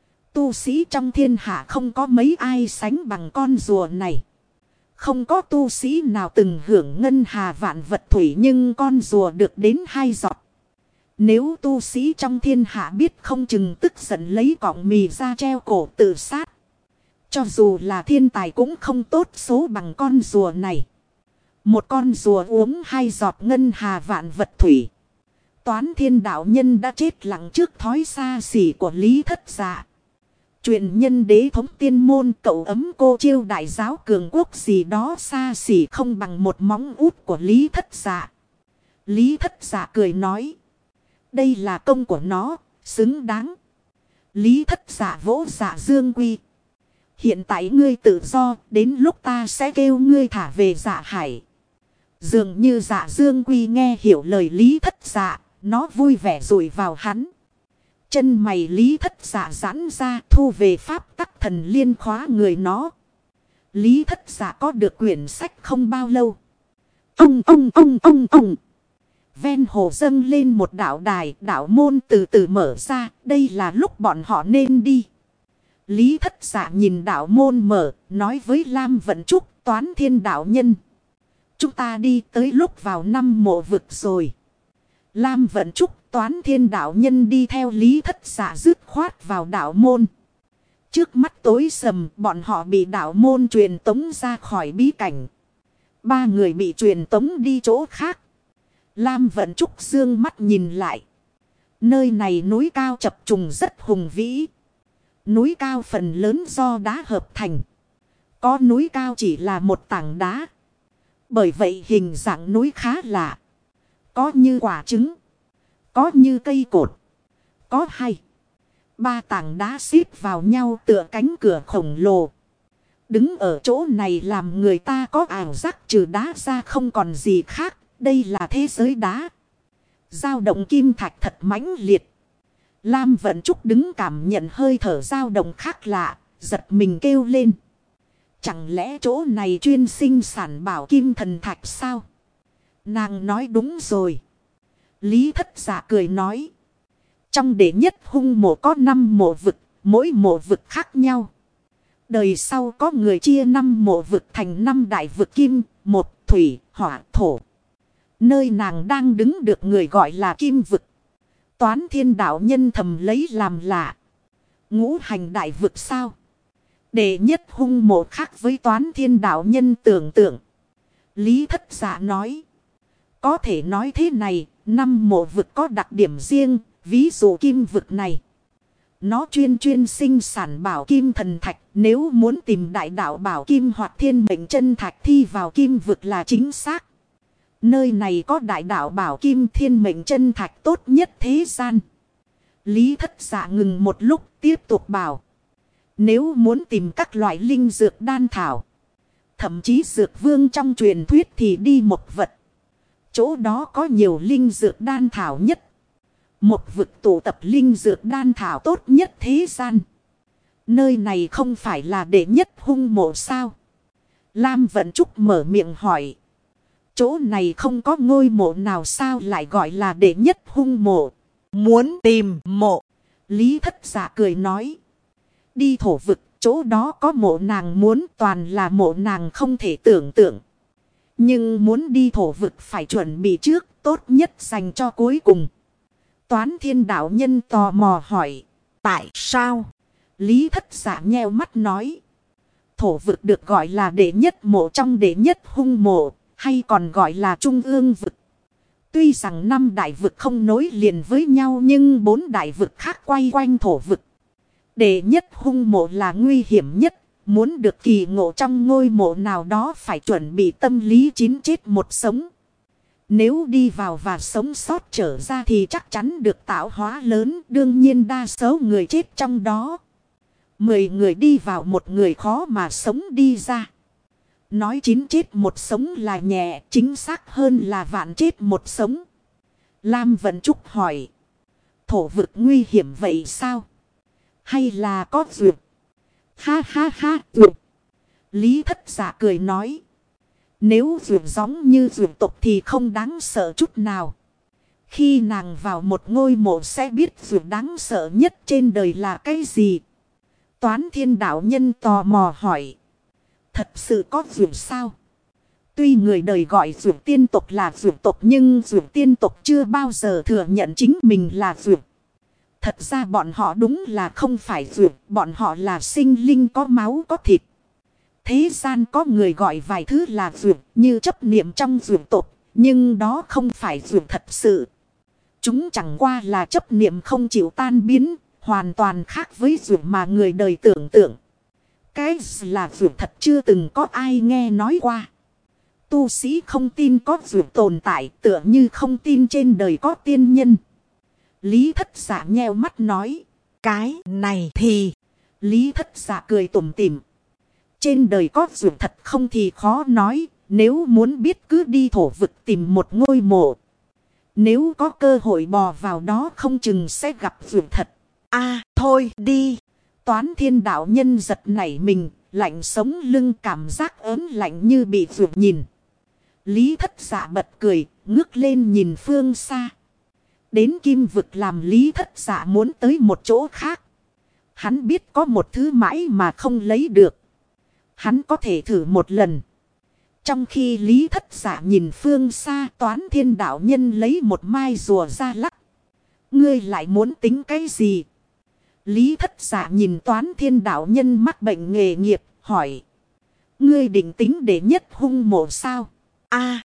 Tu sĩ trong thiên hạ không có mấy ai sánh bằng con rùa này. Không có tu sĩ nào từng hưởng ngân hà vạn vật thủy nhưng con rùa được đến 2 giọt. Nếu tu sĩ trong thiên hạ biết không chừng tức giận lấy cọng mì ra treo cổ tự sát. Cho dù là thiên tài cũng không tốt số bằng con rùa này. Một con rùa uống 2 giọt ngân hà vạn vật thủy. Toán Thiên đạo nhân đã chết lặng trước thói xa xỉ của Lý Thất Dạ. Chuyện nhân đế thống tiên môn cậu ấm cô chiêu đại giáo cường quốc gì đó xa xỉ không bằng một móng út của Lý Thất Dạ. Lý Thất Dạ cười nói. Đây là công của nó, xứng đáng. Lý Thất Dạ vỗ Dạ Dương Quy. Hiện tại ngươi tự do, đến lúc ta sẽ kêu ngươi thả về Dạ Hải. Dường như Dạ Dương Quy nghe hiểu lời Lý Thất Dạ, nó vui vẻ rụi vào hắn. Chân mày Lý Thất Dạ giãn ra thu về pháp tắc thần liên khóa người nó. Lý Thất Dạ có được quyển sách không bao lâu. Ông. Ven hồ dâng lên một đạo đài, đạo môn từ từ mở ra, đây là lúc bọn họ nên đi. Lý Thất Dạ nhìn đạo môn mở, nói với Lam Vận Trúc, Toán Thiên đạo nhân. Chúng ta đi tới lúc vào năm mộ vực rồi. Lam Vận Trúc, Toán Thiên đạo nhân đi theo Lý Thất Dạ dứt khoát vào đạo môn. Trước mắt tối sầm, bọn họ bị đạo môn truyền tống ra khỏi bí cảnh. 3 người bị truyền tống đi chỗ khác. Lam Vận Trúc dương mắt nhìn lại. Nơi này núi cao chập trùng rất hùng vĩ. Núi cao phần lớn do đá hợp thành. Có núi cao chỉ là một tảng đá. Bởi vậy hình dạng núi khá lạ. Có như quả trứng. Có như cây cột. Có 2, 3 tảng đá xít vào nhau tựa cánh cửa khổng lồ. Đứng ở chỗ này làm người ta có ảo giác trừ đá ra không còn gì khác. Đây là thế giới đá. Dao động kim thạch thật mãnh liệt. Lam Vận Trúc đứng cảm nhận hơi thở dao động khác lạ. Giật mình kêu lên. Chẳng lẽ chỗ này chuyên sinh sản bảo kim thần thạch sao? Nàng nói đúng rồi. Lý Thất Dạ cười nói. Trong đệ nhất hung mộ có 5 mộ vực. Mỗi mộ vực khác nhau. Đời sau có người chia 5 mộ vực thành 5 đại vực kim. 1 thủy, hỏa, thổ. Nơi nàng đang đứng được người gọi là kim vực. Toán Thiên đạo nhân thầm lấy làm lạ. Ngũ hành đại vực sao? Đệ nhất hung mộ khác với Toán Thiên đạo nhân tưởng tượng. Lý Thất Dạ nói. Có thể nói thế này, 5 mộ vực có đặc điểm riêng, ví dụ kim vực này. Nó chuyên sinh sản bảo kim thần thạch, nếu muốn tìm đại đạo bảo kim hoặc thiên mệnh chân thạch thi vào kim vực là chính xác. Nơi này có đại đạo bảo kim thiên mệnh chân thạch tốt nhất thế gian. Lý Thất Dạ ngừng một lúc tiếp tục bảo. Nếu muốn tìm các loại linh dược đan thảo. Thậm chí dược vương trong truyền thuyết thì đi một vật. Chỗ đó có nhiều linh dược đan thảo nhất. Một vực tụ tập linh dược đan thảo tốt nhất thế gian. Nơi này không phải là đệ nhất hung mộ sao? Lam Vận Trúc mở miệng hỏi. Chỗ này không có ngôi mộ nào sao lại gọi là đệ nhất hung mộ. Muốn tìm mộ. Lý Thất Dạ cười nói. Đi thổ vực, chỗ đó có mộ nàng muốn toàn là mộ nàng không thể tưởng tượng. Nhưng muốn đi thổ vực phải chuẩn bị trước, tốt nhất dành cho cuối cùng. Toán Thiên đạo nhân tò mò hỏi. Tại sao? Lý Thất Dạ nheo mắt nói. Thổ vực được gọi là đệ nhất mộ trong đệ nhất hung mộ, hay còn gọi là trung ương vực. Tuy rằng 5 đại vực không nối liền với nhau nhưng 4 đại vực khác quay quanh thổ vực. Đệ nhất hung mộ là nguy hiểm nhất, muốn được kỳ ngộ trong ngôi mộ nào đó phải chuẩn bị tâm lý 9 chết một sống. Nếu đi vào và sống sót trở ra thì chắc chắn được tạo hóa lớn, đương nhiên đa số người chết trong đó. 10 người đi vào, 1 người khó mà sống đi ra. Nói 9 chết một sống là nhẹ, chính xác hơn là vạn chết một sống. Lam Vận Trúc hỏi. Thổ vực nguy hiểm vậy sao? Hay là có duyệt? Ha ha ha, duyệt. Lý Thất Dạ cười nói. Nếu duyệt giống như duyệt tộc thì không đáng sợ chút nào. Khi nàng vào một ngôi mộ sẽ biết duyệt đáng sợ nhất trên đời là cái gì. Toán Thiên đạo nhân tò mò hỏi. Thật sự có duyệt sao? Tuy người đời gọi duyệt tiên tộc là duyệt tộc nhưng duyệt tiên tộc chưa bao giờ thừa nhận chính mình là duyệt. Thật ra bọn họ đúng là không phải duyệt, bọn họ là sinh linh có máu có thịt. Thế gian có người gọi vài thứ là duyệt như chấp niệm trong duyệt tộc, nhưng đó không phải duyệt thật sự. Chúng chẳng qua là chấp niệm không chịu tan biến, hoàn toàn khác với duyệt mà người đời tưởng tượng. Cái là duyệt thật chưa từng có ai nghe nói qua. Tu sĩ không tin có duyệt tồn tại, tựa như không tin trên đời có tiên nhân. Lý Thất Dạ nheo mắt nói. Cái này thì... Lý Thất Dạ cười tủm tỉm. Trên đời có duyệt thật không thì khó nói. Nếu muốn biết cứ đi thổ vực tìm một ngôi mộ. Nếu có cơ hội bò vào đó không chừng sẽ gặp duyệt thật. Thôi đi. Toán Thiên đạo nhân giật nảy mình. Lạnh sống lưng, cảm giác ớn lạnh như bị duyệt nhìn. Lý Thất Dạ bật cười, ngước lên nhìn phương xa. Đến Kim vực làm Lý Thất Dạ muốn tới một chỗ khác. Hắn biết có một thứ mãi mà không lấy được. Hắn có thể thử một lần. Trong khi Lý Thất Dạ nhìn phương xa, Toán Thiên đạo nhân lấy một mai rùa ra lắc. Ngươi lại muốn tính cái gì? Lý Thất Dạ nhìn Toán Thiên đạo nhân mắc bệnh nghề nghiệp, hỏi. Ngươi định tính đệ nhất hung mộ sao?